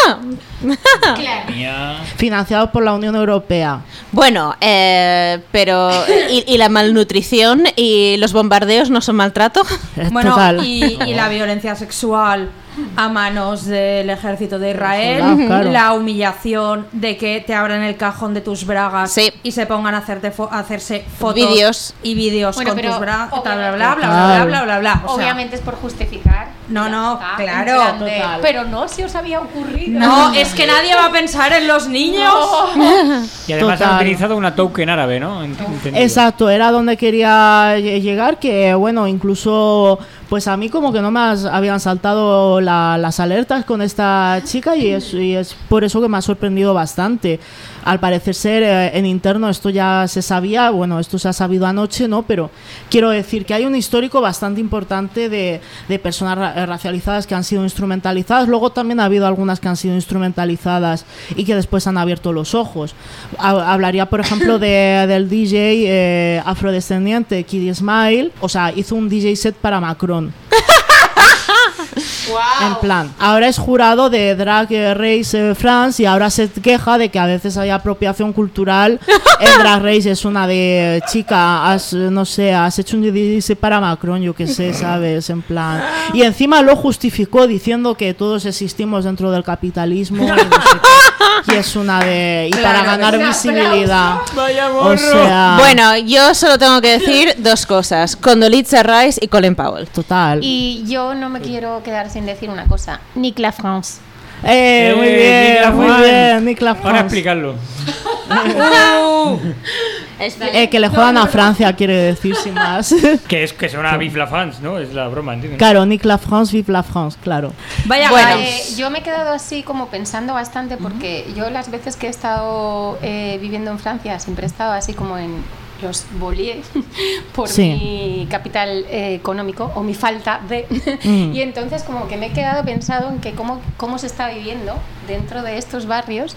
Claro. Mía. Financiado por la Unión Europea. Bueno, eh, pero ¿y, y la malnutrición y los bombardeos no son maltrato? Eh, Bueno, Total. y, y la violencia sexual a manos del ejército de Israel, Claro, claro. la humillación de que te abran el cajón de tus bragas Sí. y se pongan a hacerte fo- a hacerse fotos Vídeos. y vídeos Bueno, con pero tus bragas, bla bla obviamente- bla bla bla bla bla bla. O sea, Obviamente es por justificar. No, Ya no, está, claro, en plan de, total. pero no se os había ocurrido. no, es que nadie va a pensar en los niños. Y además Total. han utilizado una token árabe, ¿no? Ent- entendido. Exacto, era donde quería lle- llegar, que bueno, incluso pues a mí como que no me has- habían saltado la- las alertas con esta chica, y es, y es por eso que me ha sorprendido bastante. Al parecer ser eh, en interno esto ya se sabía, bueno, esto se ha sabido anoche, ¿no? Pero quiero decir que hay un histórico bastante importante de, de personas ra- eh, racializadas que han sido instrumentalizadas. Luego también ha habido algunas que han sido instrumentalizadas y que después han abierto los ojos. Ha- hablaría, por ejemplo, de, del D J eh, afrodescendiente Kid Smile. O sea, hizo un D J set para Macron. En plan, ahora es jurado de Drag Race eh, France, y ahora se queja de que a veces hay apropiación cultural en Drag Race. Es una de, chica, has, eh, no sé, has hecho un D J set para Macron, yo qué sé, ¿sabes? En plan. Y encima lo justificó diciendo que todos existimos dentro del capitalismo y no sé qué. Y es una de... Y para ganar visibilidad. Vaya O morro. sea... Bueno, yo solo tengo que decir dos cosas: Condoleezza Rice y Colin Powell. Total. Y yo no me quiero quedar sin decir una cosa. Nick La France. Eh, muy Eh, bien, Nick muy Lafrance. bien, Nick Ahora Lafrance. explicarlo. Eh, que le juegan a Francia, quiere decir, sin más. Que es que son a Vive la France, ¿no? Es la broma, ¿entiendes? Claro, Nick La France, vive la France, claro. Vaya Bueno. gallos. Eh, yo me he quedado así como pensando bastante porque yo las veces que he estado eh, viviendo en Francia siempre he estado así como en, los volé por Sí. mi capital eh, económico o mi falta de Mm. y entonces como que me he quedado pensado en que cómo, cómo se está viviendo dentro de estos barrios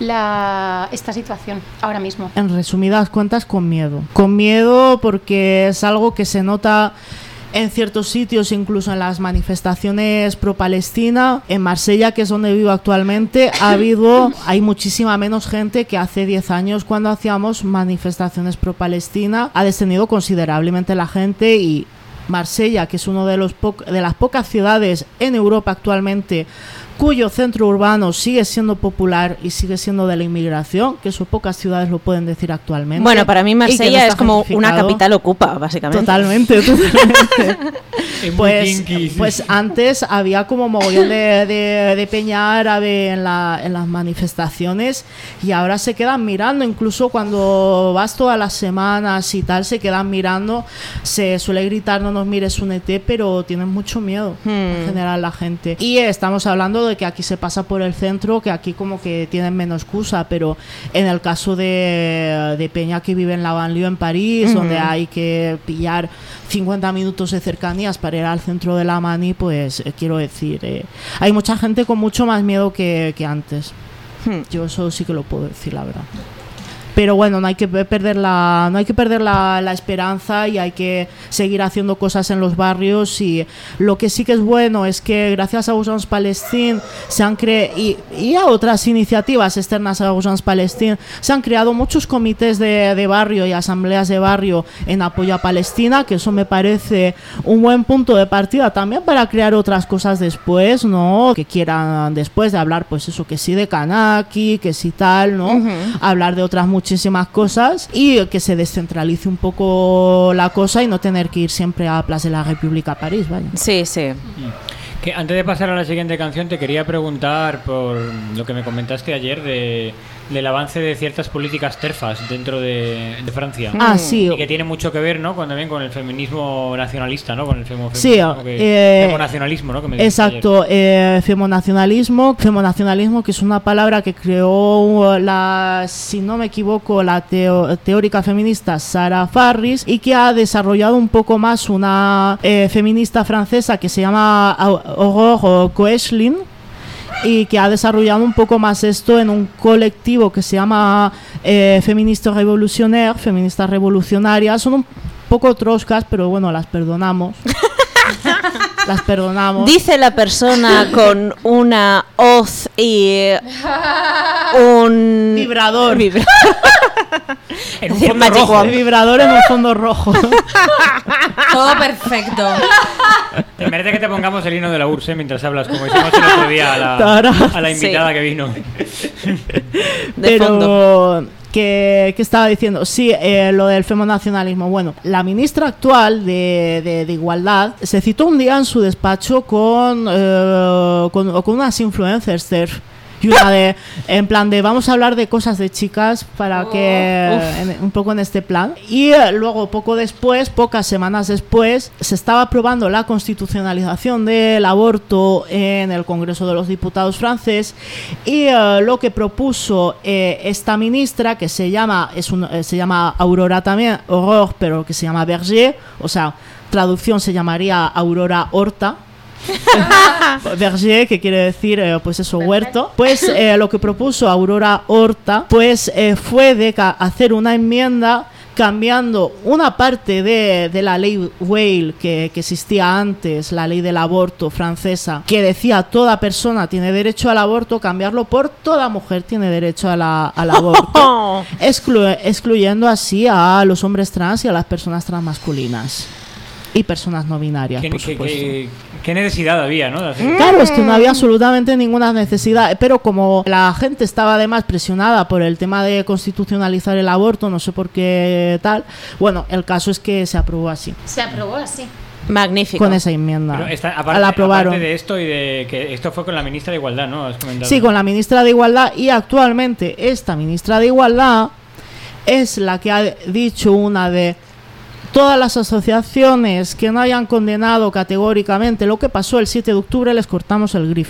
la, esta situación ahora mismo. En resumidas cuentas, con miedo. Con miedo porque es algo que se nota en ciertos sitios, incluso en las manifestaciones pro-Palestina. En Marsella, que es donde vivo actualmente, ha habido, hay muchísima menos gente que hace diez años cuando hacíamos manifestaciones pro-Palestina. Ha descendido considerablemente la gente y Marsella, que es una de, los po- de las pocas ciudades en Europa actualmente cuyo centro urbano sigue siendo popular y sigue siendo de la inmigración, que eso pocas ciudades lo pueden decir actualmente. Bueno, para mí y que no Marsella está es como una gentrificado. capital ocupa, básicamente. Totalmente, totalmente. Es muy Pues, kinky. pues antes había como mogollón de, de, de peña árabe en, la, en las manifestaciones y ahora se quedan mirando, incluso cuando vas todas las semanas y tal, se quedan mirando. Se suele gritar no nos mires un E T, pero tienen mucho miedo en Hmm. general la gente. Y estamos hablando de que aquí se pasa por el centro, que aquí como que tienen menos excusa, pero en el caso de, de peña que vive en la Banlieue en París, Ujú. donde hay que pillar cincuenta minutos de cercanías para ir al centro de la Mani, pues eh, quiero decir, eh, hay mucha gente con mucho más miedo que, que antes. Hmm. Yo eso sí que lo puedo decir, la verdad. Pero bueno, no hay que perder la, no hay que perder la, la esperanza y hay que seguir haciendo cosas en los barrios. Y lo que sí que es bueno es que gracias a Agence Palestine se han cre y, y a otras iniciativas externas a Agence Palestine se han creado muchos comités de, de barrio y asambleas de barrio en apoyo a Palestina, que eso me parece un buen punto de partida también para crear otras cosas después, ¿no? Que quieran después de hablar, pues eso, que sí de Kanaki, que sí tal, ¿no? Ujú. Hablar de otras muchísimas cosas y que se descentralice un poco la cosa y no tener que ir siempre a Place de la República a París, vaya. Sí, sí. Que antes de pasar a la siguiente canción te quería preguntar por lo que me comentaste ayer de, del avance de ciertas políticas TERFas dentro de, de Francia. Ah, sí. Y que tiene mucho que ver, ¿no? Con, también con el feminismo nacionalista, ¿no? Con el femo, Sí, feminismo que, eh, femonacionalismo, ¿no? Que me dijiste Exacto, eh, femonacionalismo, femonacionalismo que es una palabra que creó la, si no me equivoco, la teo- teórica feminista Sarah Farris y que ha desarrollado un poco más una eh, feminista francesa que se llama Au- Aurore Koechlin y que ha desarrollado un poco más esto en un colectivo que se llama eh, Feministes Revolutionnaires, feministas revolucionarias. Son un poco troscas, pero bueno, las perdonamos. Las perdonamos. Dice la persona con una hoz y un Vibrador. Vibra- En un Decir fondo Magic rojo. Wand. El vibrador en un fondo rojo. Todo perfecto. Te merece que te pongamos el himno de la U R S S, ¿eh? Mientras hablas, como hicimos el otro día a la, Tara. a la invitada Sí. que vino. de fondo. Pero que, que estaba diciendo, sí, eh, lo del femonacionalismo. Bueno, la ministra actual de, de, de Igualdad se citó un día en su despacho con, eh, con, con unas influencers TERF. Y una de, en plan de, vamos a hablar de cosas de chicas para que, en- un poco en este plan. Y eh, luego, poco después, pocas semanas después, se estaba aprobando la constitucionalización del aborto en el Congreso de los Diputados francés. Y eh, lo que propuso eh, esta ministra, que se llama, es un, eh, se llama Aurora también, Aurore, pero que se llama Berger, o sea, traducción se llamaría Aurora Horta. Verger, que quiere decir eh, pues eso, huerto. Pues eh, lo que propuso Aurora Horta pues eh, fue de ca- hacer una enmienda cambiando una parte de, de la ley Weil que, que existía antes, la ley del aborto francesa, que decía toda persona tiene derecho al aborto, cambiarlo por toda mujer tiene derecho a la- al aborto, exclu- excluyendo así a los hombres trans y a las personas transmasculinas y personas no binarias, ¿Qué, por qué- supuesto. qué- qué necesidad había, ¿no? De hacer- Claro, es que no había absolutamente ninguna necesidad, pero como la gente estaba además presionada por el tema de constitucionalizar el aborto, no sé por qué tal, bueno, el caso es que se aprobó así, Se aprobó así. Magnífico. con esa enmienda. Pero esta- aparte, la aprobaron. aparte de esto y de que esto fue con la ministra de Igualdad, ¿no? Has comentado. Sí, con la ministra de Igualdad, y actualmente esta ministra de Igualdad es la que ha dicho una de todas las asociaciones que no hayan condenado categóricamente lo que pasó el siete de octubre, les cortamos el grifo.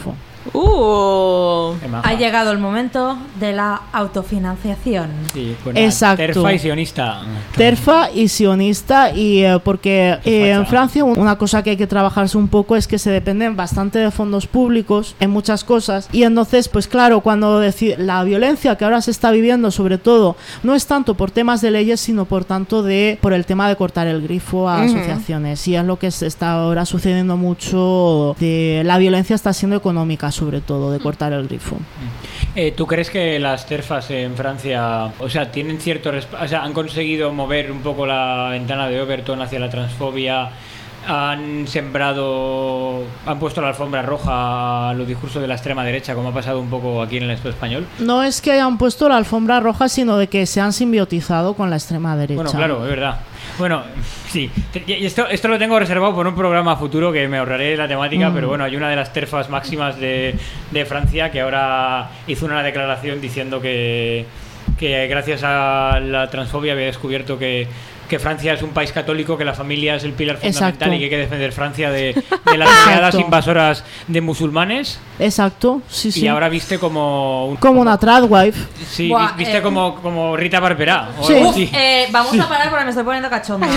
Uh. Ha llegado el momento de la autofinanciación. Sí, pues Exacto. Terfa y sionista. Terfa y sionista, y eh, porque eh, en Francia una cosa que hay que trabajarse un poco es que se dependen bastante de fondos públicos en muchas cosas, y entonces pues claro, cuando deci- la violencia que ahora se está viviendo sobre todo no es tanto por temas de leyes, sino por tanto de por el tema de cortar el grifo a Ujú. asociaciones, y es lo que se está ahora sucediendo mucho. De, la violencia está siendo económica, sobre todo de cortar el grifo. Eh, ¿Tú crees que las terfas en Francia, o sea, tienen cierto resp- o sea, han conseguido mover un poco la ventana de Overton hacia la transfobia? Han sembrado, han puesto la alfombra roja a los discursos de la extrema derecha, como ha pasado un poco aquí en el Estado español? No es que hayan puesto la alfombra roja, sino de que se han simbiotizado con la extrema derecha. Bueno, claro, es verdad. Bueno, sí. Y esto, esto lo tengo reservado por un programa futuro que me ahorraré la temática, Mm. pero bueno, hay una de las terfas máximas de, de Francia que ahora hizo una declaración diciendo que, que gracias a la transfobia había descubierto que, que Francia es un país católico, que la familia es el pilar fundamental. Exacto. Y que hay que defender Francia de, de las oleadas Exacto. invasoras de musulmanes. Exacto, sí, sí. Y ahora viste como... un- Como una tradwife. Sí, Buah, viste eh, como, como Rita Barberá. O Sí. algo Uf, así. eh, vamos a parar porque me estoy poniendo cachonda.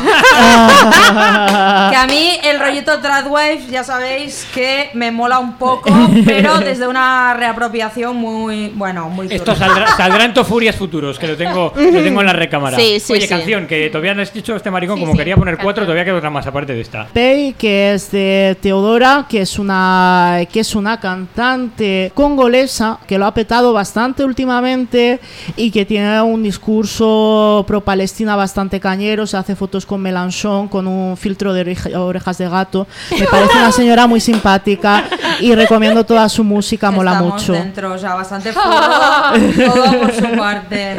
Que a mí el rollito Tradwife, ya sabéis que me mola un poco, pero desde una reapropiación muy, bueno, muy Esto turbia. saldrá, saldrá en Tofurias futuros, que lo tengo, lo tengo en la recámara. Sí, sí, Oye, sí. canción, que todavía no has dicho este maricón, Sí, como sí, quería poner canción. cuatro, todavía queda otra más aparte de esta. Pei, que es de Teodora, que es una que es una cantante congolesa que lo ha petado bastante últimamente y que tiene un discurso pro Palestina bastante cañero. Se hace fotos con Mélenchon con un filtro de oreja- orejas de gato. Me parece una señora muy simpática y recomiendo toda su música, mola Estamos mucho. dentro, o sea, bastante furro, todo por su parte.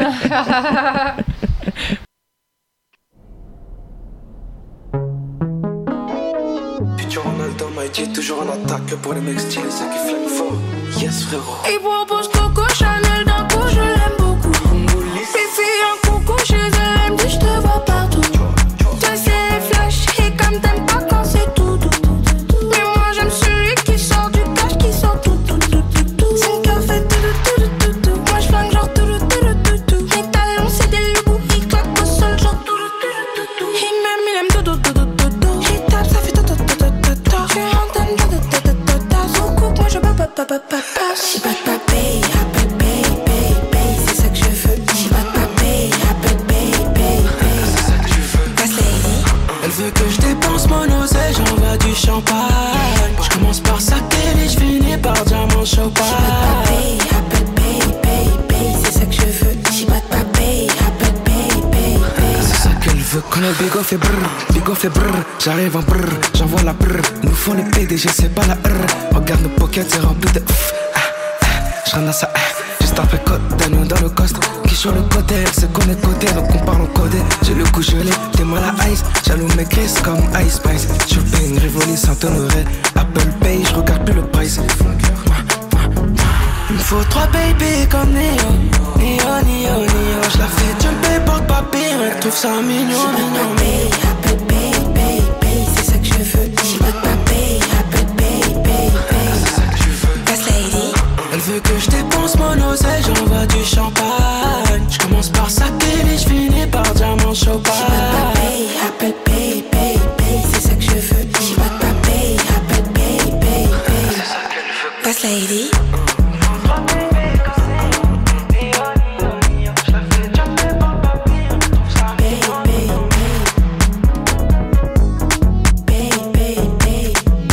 Futur Ronaldo, Mighty, toujours en attaque pour les mecs stylés, ça qui flingue fort. Yes, frérot. Il propose Coco Chanel d'un coup, je l'aime beaucoup. Fifi un coucou chez elle, elle me dit je te vois partout. Toi c'est flash et comme t'aimes pas quand c'est tout doux. Mais moi j'aime celui qui sort du cash, qui sort tout tout tout tout tout. Son cœur fait tout tout tout tout tout. Moi je flingue genre tout tout tout tout tout. Mes talons c'est des loups, ils claquent au sol genre tout tout tout tout tout. Il m'aime, il aime tout tout tout tout tout. Il tape, ça fait tout tout tout tout tout tout. Je suis en train de tout tout tout tout tout. Son coupe, moi je pa pa pa pa pa pa. J'ai pas de papé, appelle pay, pay, pay, c'est ça que je veux. J'ai pas de papé, appelle pay, pay, pay, c'est ça que je veux. Casse lady. Elle veut que je dépense mon oseille, j'envoie du champagne. Je commence par saquer et je finis par diamant champagne. Papé, appelle pay, pay, pay, c'est ça que je veux. J'ai pas de papé, appelle pay, pay, pay. C'est ça qu'elle veut. Quand le bigot fait brrr, bigot fait brrr. J'arrive en brrr, j'envoie la brrr. Nous font les P D G, c'est pas la R. Regarde nos pockets, c'est rempli de ouf. Ah, ah, j'renne à ça, ah. Juste après côte, nous dans le coste. Qui sur le côté, elle se connaît côté, donc on parle en codé. J'ai le coup gelé, t'es mal à ice. Jaloux mes crises comme Ice Spice. Shopping, Rivoli, Saint-Honoré. Apple Pay, j'regarde plus le price. Il me faut trois baby comme Néo. Néo, Néo, Néo. J'la fais jumper, porte papier, elle trouve ça mignon, mignon. Papé, appelle pay, pay, pay, c'est ça que je veux. J'ai pas de papé, appelle pay, pay, pay. C'est ça que je veux. Casse lady. Elle veut que je dépense mon oseille, j'envoie du champagne. Je commence par saquer et je finis par diamant J'ai pas de champagne. papé, appelle pay, pay, pay, c'est ça que je veux. J'ai pas de papé, appelle pay, pay, pay. Casse lady. Pay, pay, pay. Pay, pay, pay.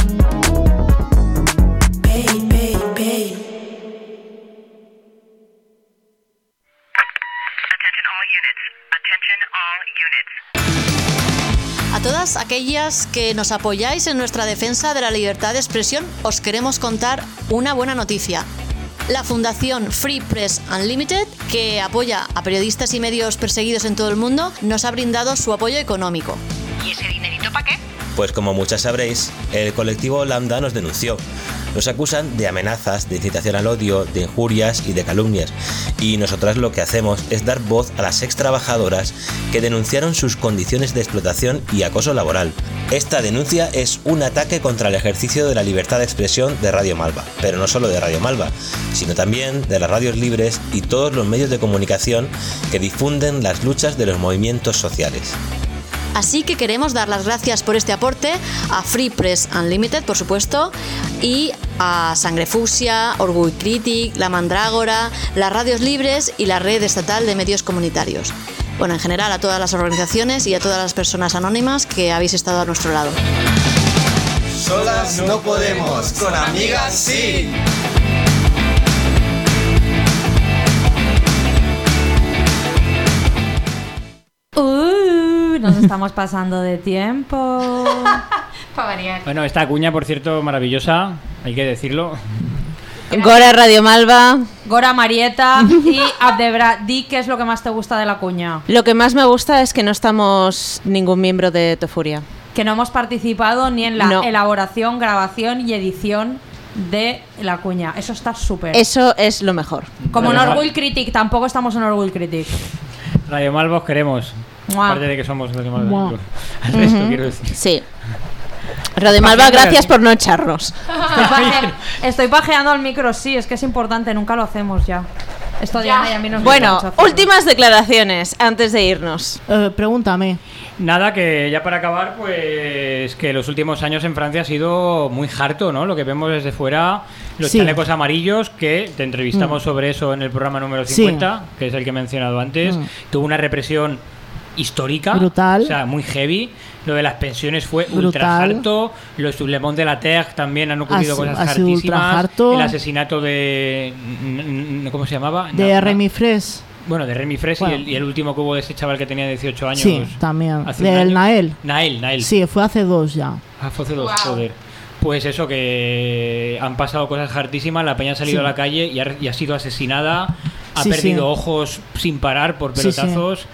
Pay, pay, pay. A todas aquellas que nos apoyáis en nuestra defensa de la libertad de expresión, os queremos contar una buena noticia. La Fundación Free Press Unlimited, que apoya a periodistas y medios perseguidos en todo el mundo, nos ha brindado su apoyo económico. ¿Y ese dinerito para qué? Pues como muchas sabréis, el colectivo Lambda nos denunció. Nos acusan de amenazas, de incitación al odio, de injurias y de calumnias. Y nosotras lo que hacemos es dar voz a las extrabajadoras que denunciaron sus condiciones de explotación y acoso laboral. Esta denuncia es un ataque contra el ejercicio de la libertad de expresión de Radio Malva, pero no solo de Radio Malva, sino también de las radios libres y todos los medios de comunicación que difunden las luchas de los movimientos sociales. Así que queremos dar las gracias por este aporte a Free Press Unlimited, por supuesto, y a Sangre Fucsia, Orgull Crític, La Mandrágora, las radios libres y la red estatal de medios comunitarios. Bueno, en general a todas las organizaciones y a todas las personas anónimas que habéis estado a nuestro lado. Solas no podemos, con amigas sí. Uh, nos estamos pasando de tiempo. Para variar. Bueno, esta cuña, por cierto, maravillosa, hay que decirlo. Gora Radio Malva. Gora Marieta y Abdebra, di qué es lo que más te gusta de la cuña. Lo que más me gusta es que no estamos ningún miembro de Tofuria. Que no hemos participado ni en la No. elaboración, grabación y edición de la cuña. Eso está súper. Eso es lo mejor. Como en Radio Orgull Critic, tampoco estamos en Orgull Critic. Radio Malva os queremos. Mua. Aparte de que somos Radio Malva. Mua. El resto, Ujú. quiero decir. Sí. Radio Malva, gracias por no echarnos. Estoy, paje- estoy pajeando al micro, sí, es que es importante, nunca lo hacemos ya. Esto ya, y a mí nos gusta Bueno, mucho hacerlo. últimas declaraciones antes de irnos. Eh, pregúntame. Nada, que ya para acabar, pues que los últimos años en Francia ha sido muy harto, ¿no? Lo que vemos desde fuera, los Sí. chalecos amarillos, que te entrevistamos Mm. sobre eso en el programa número Sí. cincuenta, que es el que he mencionado antes. Mm. Tuvo una represión histórica, Brutal. o sea, muy heavy. Lo de las pensiones fue ultra Brutal. harto. Los Le Monde de la Terre también han ocurrido Ha si- cosas ha sido ultra hartísimas. harto. El asesinato de... ¿cómo se llamaba? De No, Remy Fres. Bueno, de Remy Fres Bueno. y, el, y el último que hubo de ese chaval que tenía dieciocho años. Sí, también. hace un Del año. Nael. Nael, Nael. Sí, fue hace dos ya. Ah, fue hace dos, Wow. joder. Pues eso, que han pasado cosas hartísimas, la peña ha salido Sí. a la calle y ha, y ha sido asesinada, ha Sí, perdido sí. ojos sin parar por Sí, sí. pelotazos.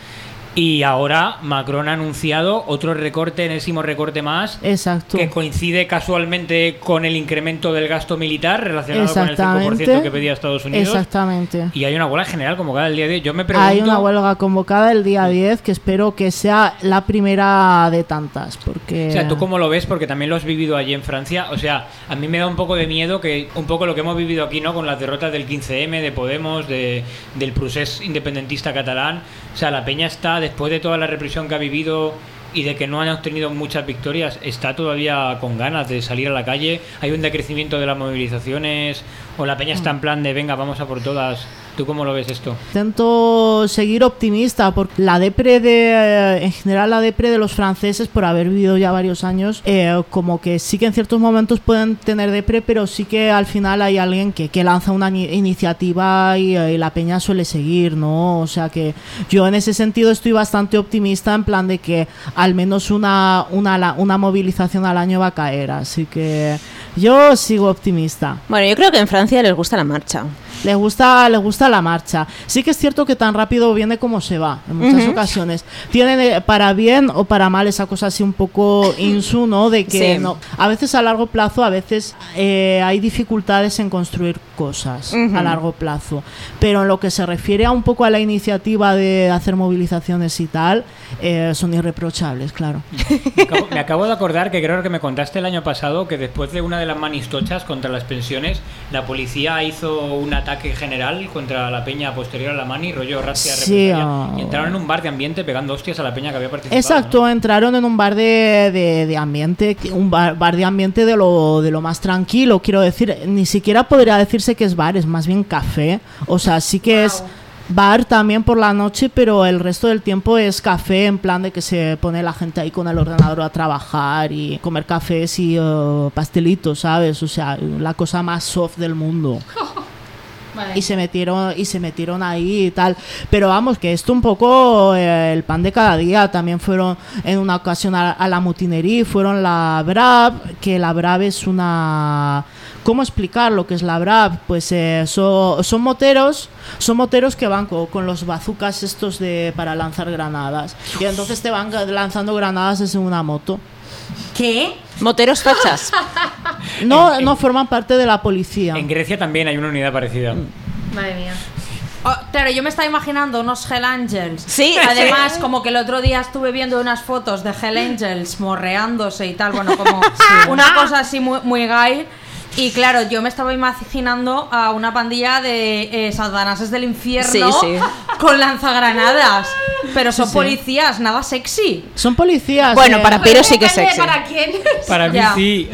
Y ahora Macron ha anunciado otro recorte, enésimo recorte más, Exacto. que coincide casualmente con el incremento del gasto militar relacionado con el cinco por Exactamente. ciento que pedía Estados Unidos. Exactamente. Y hay una huelga general como cada día de hoy. Yo me pregunto... Hay una huelga convocada el día diez que espero que sea la primera de tantas. Porque... O sea, ¿tú cómo lo ves? Porque también lo has vivido allí en Francia. O sea, a mí me da un poco de miedo que un poco lo que hemos vivido aquí, ¿no? Con las derrotas del quince eme, de Podemos, de, del procés independentista catalán. O sea, la peña está, después de toda la represión que ha vivido y de que no han obtenido muchas victorias, está todavía con ganas de salir a la calle. Hay un decrecimiento de las movilizaciones, o la peña está en plan de venga, vamos a por todas. ¿Tú cómo lo ves esto? Intento seguir optimista porque la depre de, eh, en general la depre de los franceses, por haber vivido ya varios años, eh, como que sí que en ciertos momentos pueden tener depre, pero sí que al final hay alguien que, que lanza una ni- iniciativa y, eh, y la peña suele seguir, ¿no? O sea que yo en ese sentido estoy bastante optimista, en plan de que al menos una, una, la- una movilización al año va a caer, así que yo sigo optimista. Bueno, yo creo que en Francia les gusta la marcha. Les gusta, les gusta la marcha. Sí que es cierto que tan rápido viene como se va, en muchas Ujú. ocasiones. Tiene eh, para bien o para mal esa cosa así un poco insu, ¿no? De que Sí. no, a veces a largo plazo, a veces eh, hay dificultades en construir cosas Ujú. a largo plazo. Pero en lo que se refiere a un poco a la iniciativa de hacer movilizaciones y tal, eh, son irreprochables, claro. Me acabo, me acabo de acordar que creo que me contaste el año pasado que después de una de las manistochas contra las pensiones, la policía hizo un ataque general contra la peña posterior a la mani, rollo racia, Sí, represalia, oh. y entraron en un bar de ambiente pegando hostias a la peña que había participado. Exacto, entraron en un bar de, de, de ambiente, un bar, bar de ambiente de lo, de lo más tranquilo, quiero decir, ni siquiera podría decirse que es bar, es más bien café, o sea, sí que es bar también por la noche, pero el resto del tiempo es café, en plan de que se pone la gente ahí con el ordenador a trabajar y comer cafés y uh, pastelitos, ¿sabes? O sea, la cosa más soft del mundo. Vale. Y se metieron y se metieron ahí y tal, pero vamos, que esto un poco eh, el pan de cada día. También fueron en una ocasión a, a la mutinería, fueron la Brav, que la Brav es una... ¿Cómo explicar lo que es la Brav? Pues eh, so- son moteros son moteros que van co- con los bazucas estos de para lanzar granadas, y entonces te van ga- lanzando granadas desde una moto. ¿Qué? Moteros fachas. No, no forman parte de la policía. En Grecia también hay una unidad parecida. Madre mía. Oh, claro, yo me estaba imaginando unos Hell Angels. Sí. Además, como que el otro día estuve viendo unas fotos de Hell Angels morreándose y tal, bueno, como una cosa así muy, muy gay. Y claro, yo me estaba imaginando a una pandilla de eh, satanases del infierno Sí, sí. con lanzagranadas. Pero son Sí, sí. policías, nada sexy. Son policías. Bueno, eh, para Piro sí que es Depende sexy. ¿Para quién? Para mí Ya. sí.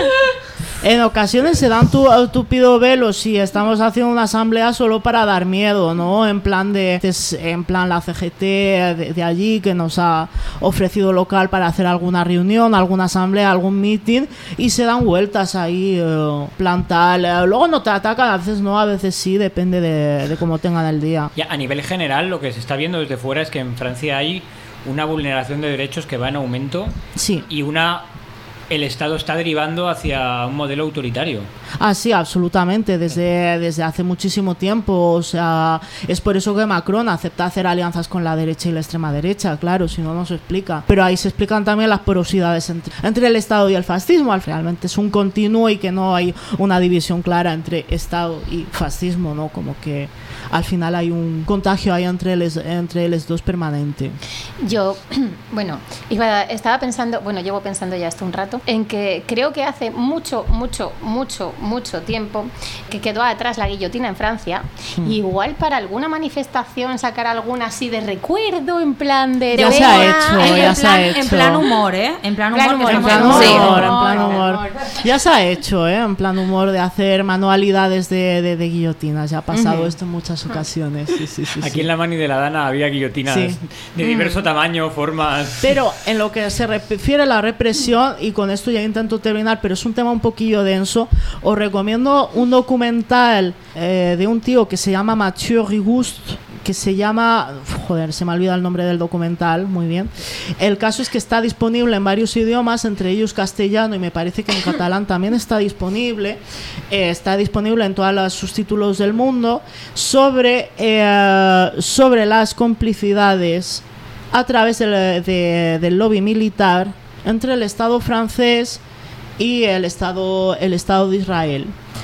En ocasiones se dan tu, tupido velo si estamos haciendo una asamblea solo para dar miedo, ¿no? En plan de, en plan la C G T de, de allí que nos ha ofrecido local para hacer alguna reunión, alguna asamblea, algún meeting y se dan vueltas ahí, eh, plan tal. Eh, Luego no te atacan, a veces no, a veces sí, depende de, de cómo tengan el día. Ya, a nivel general, lo que se está viendo desde fuera es que en Francia hay una vulneración de derechos que va en aumento. Sí. Y una... El Estado está derivando hacia un modelo autoritario. Ah, sí, absolutamente, desde, desde hace muchísimo tiempo. O sea, es por eso que Macron acepta hacer alianzas con la derecha y la extrema derecha, claro, si no, no se explica. Pero ahí se explican también las porosidades entre, entre el Estado y el fascismo. Al realmente es un continuo y que no hay una división clara entre Estado y fascismo, ¿no? Como que al final hay un contagio ahí entre los, entre los dos permanente. Yo, bueno, iba, estaba pensando, bueno, llevo pensando ya esto un rato, en que creo que hace mucho, mucho, mucho, mucho tiempo que quedó atrás la guillotina en Francia. Hmm. Y igual para alguna manifestación sacar alguna así de recuerdo, en plan de... Ya de se ha venga, hecho, en ya plan- se ha hecho. En plan humor, ¿eh? En plan humor. Plan que humor, En estamos plan en humor, humor. en plan humor, humor. humor. Ya se ha hecho, ¿eh? En plan humor de hacer manualidades de, de, de guillotinas. Ya ha pasado Ujú. esto en muchas ocasiones. Sí, sí, sí, Aquí sí. en la Mani de la Dana había guillotinas Sí. de diverso tamaño, formas... Pero en lo que se refiere a la represión, y con esto ya intento terminar, pero es un tema un poquillo denso, os recomiendo un documental eh, de un tío que se llama Mathieu Rigouste, que se llama... Joder, se me ha olvidado el nombre del documental, muy bien. El caso es que está disponible en varios idiomas, entre ellos castellano, y me parece que en catalán también está disponible. Eh, está disponible en todos los subtítulos del mundo, sobre, eh, sobre las complicidades a través del, de- del lobby militar entre el Estado francés y el Estado, el Estado de Israel.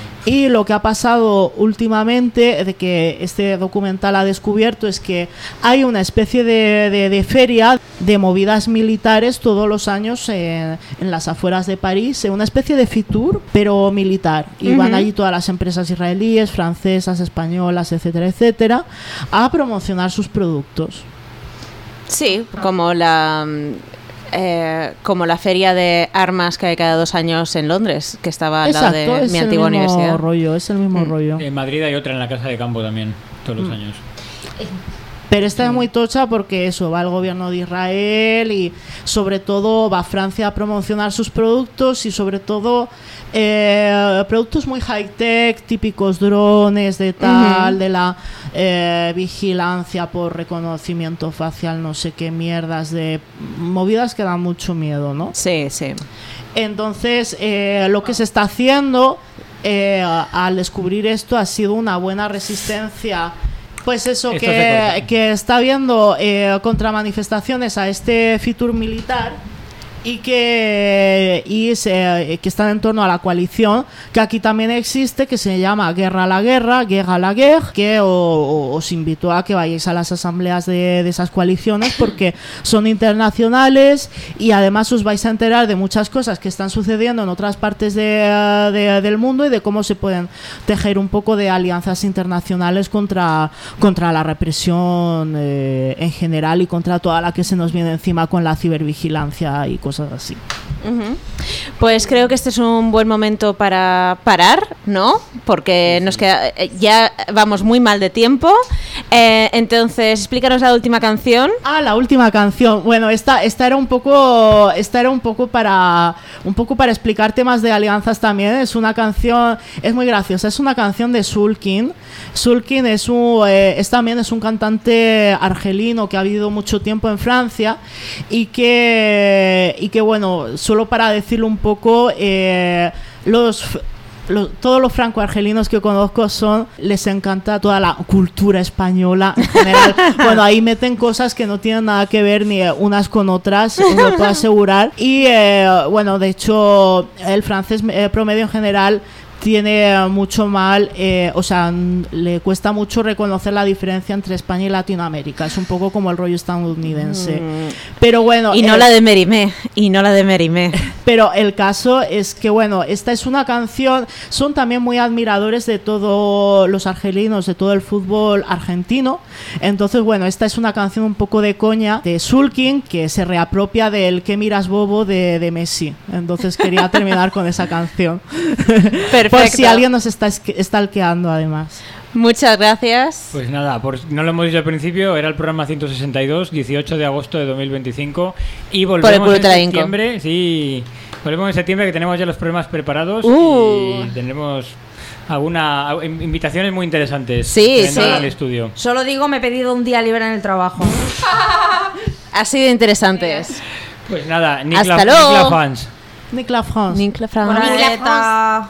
Y lo que ha pasado últimamente, de que este documental ha descubierto, es que hay una especie de, de- de feria de movidas militares todos los años en, en las afueras de París, eh, una especie de Fitur, pero militar. Y van Ujú. allí todas las empresas israelíes, francesas, españolas, etcétera, etcétera, a promocionar sus productos. Sí, como la mm, eh, como la feria de armas que hay cada dos años en Londres, que estaba al lado Exacto, de es mi el antigua mismo universidad. rollo, es el mismo Mm. rollo. En Madrid hay otra en la Casa de Campo también, todos los Mm. años. Pero esta es muy tocha porque eso, va el gobierno de Israel y sobre todo va Francia a promocionar sus productos y sobre todo eh, productos muy high-tech, típicos drones de tal, Ujú. de la eh, vigilancia por reconocimiento facial, no sé qué mierdas, de movidas que dan mucho miedo, ¿no? Sí, sí. Entonces, eh, lo que se está haciendo eh, al descubrir esto ha sido una buena resistencia. Pues eso, Esto se que, corta. que está habiendo eh, contramanifestaciones a este Fitur militar y que y se, que están en torno a la coalición que aquí también existe, que se llama Guerra a la Guerra, Guerra a la Guerra, que o- o- os invito a que vayáis a las asambleas de, de esas coaliciones porque son internacionales y además os vais a enterar de muchas cosas que están sucediendo en otras partes de, eh, de- del mundo y de cómo se pueden tejer un poco de alianzas internacionales contra, contra la represión eh, en general y contra toda la que se nos viene encima con la cibervigilancia y cosas así. Ujú. Pues creo que este es un buen momento para parar, ¿no? Porque nos queda, eh, ya vamos muy mal de tiempo. Eh, entonces, explícanos la última canción. Ah, la última canción. Bueno, esta, esta era un poco, esta era un poco para, un poco para explicar temas de alianzas también. Es una canción, es muy graciosa. Es una canción de Sulkin. Sulkin es un, eh, es también es un cantante argelino que ha vivido mucho tiempo en Francia y que, y que bueno, solo para decirlo un poco, eh, los lo, todos los franco-argelinos que conozco son, les encanta toda la cultura española en general. Bueno, ahí meten cosas que no tienen nada que ver ni unas con otras, os lo puedo asegurar. Y eh, bueno, de hecho, el francés eh, promedio en general tiene mucho mal, eh, o sea, le cuesta mucho reconocer la diferencia entre España y Latinoamérica. Es un poco como el rollo estadounidense. Mm. Pero bueno... Y no eh, la de Mérimée, y no la de Mérimée. Pero el caso es que, bueno, esta es una canción... Son también muy admiradores de todos los argelinos, de todo el fútbol argentino. Entonces, bueno, esta es una canción un poco de coña de Sulking, que se reapropia del ¿Qué miras, bobo? de, de Messi. Entonces quería terminar con esa canción. Perfecto. Por si alguien nos está stalkeando, además. Muchas gracias. Pues nada, por, no lo hemos dicho al principio, era el programa ciento sesenta y dos, dieciocho de agosto de dos mil veinticinco. Y volvemos en septiembre. Sí, volvemos en septiembre, que tenemos ya los programas preparados. Uh. Y tendremos alguna invitaciones muy interesantes. Sí, sí. Al estudio. Solo digo, me he pedido un día libre en el trabajo. Ha sido interesante. Pues nada, Nick Hasta la, luego. Nick la fans. Nick la France. Nick la France. Nick la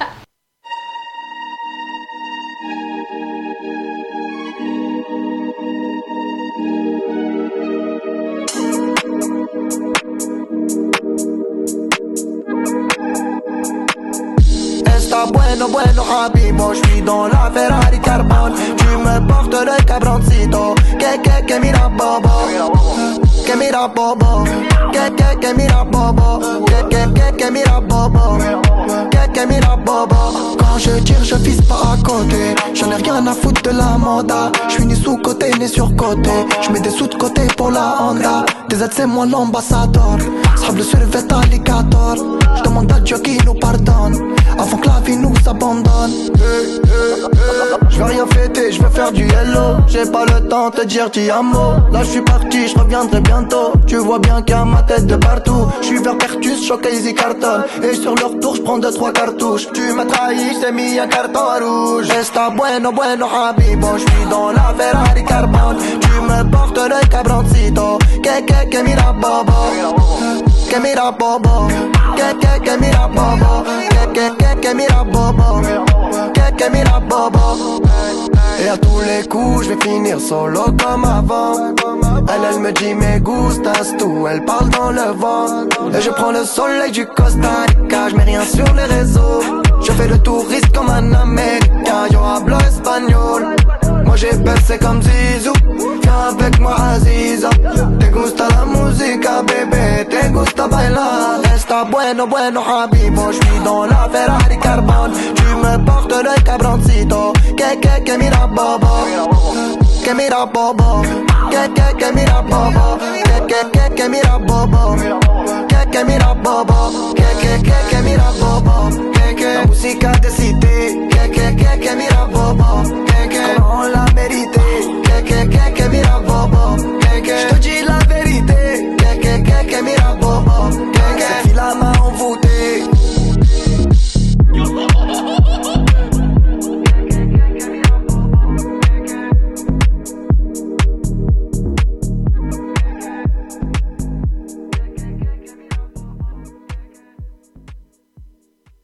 Está bueno, bueno, Habibo, je suis dans la Ferrari Carbone. Tu me portes le cabroncito. Que, que, que mira bobo. Que mira bobo. Que, que, que mira bobo. Que, que, que, que mira bobo. Que, que mira bobo. Quand je tire, je vise pas à côté. J'en ai rien à foutre de la moda. Je suis ni sous-côté, ni sur-côté. Je mets des sous de côté pour la Honda. Des aides, c'est moi l'ambassadeur. Sable sur le vêt alligator. Je demande à Dieu qu'il nous pardonne avant que la vie nous abandonne. Hey, hey, hey. Je veux rien fêter, je veux faire du hello. J'ai pas le temps de te dire ti amo. Là je suis parti, je reviendrai bientôt. Tu vois bien qu'il y a ma tête de partout. Je suis vers Pertus, choc easy carton. Et sur le retour je prends deux trois cartouches. Tu m'as trahi, je t'ai mis un carton rouge. Esta bueno, bueno, Habibo. Je suis dans la Ferrari Carbone. Tu me portes le cabroncito. Que, que, que mira bobo. Que mira bobo. Que, que, que mira bobo. Que, que, que, que mira bobo. Que, que mira bobo. Et à tous les coups, je vais finir solo comme avant. Elle, elle me dit me gustas tout, elle parle dans le vent. Et je prends le soleil du Costa Rica, je mets rien sur les réseaux. Je fais le touriste comme un américain, yo hablo espagnol. Moi j'ai pensé comme Zizou, viens avec moi Aziza. Te gusta la música, bébé, te gusta bailar. Está bueno, bueno, Habibo, je suis dans la Ferrari Carbone. Tu me portes le cabroncito, que, que, que mira bobo. Que mira bobo, que, que, que mira bobo. Que, que, que, que mira bobo. Que, que mira bobo, que, que, que, que mira bobo.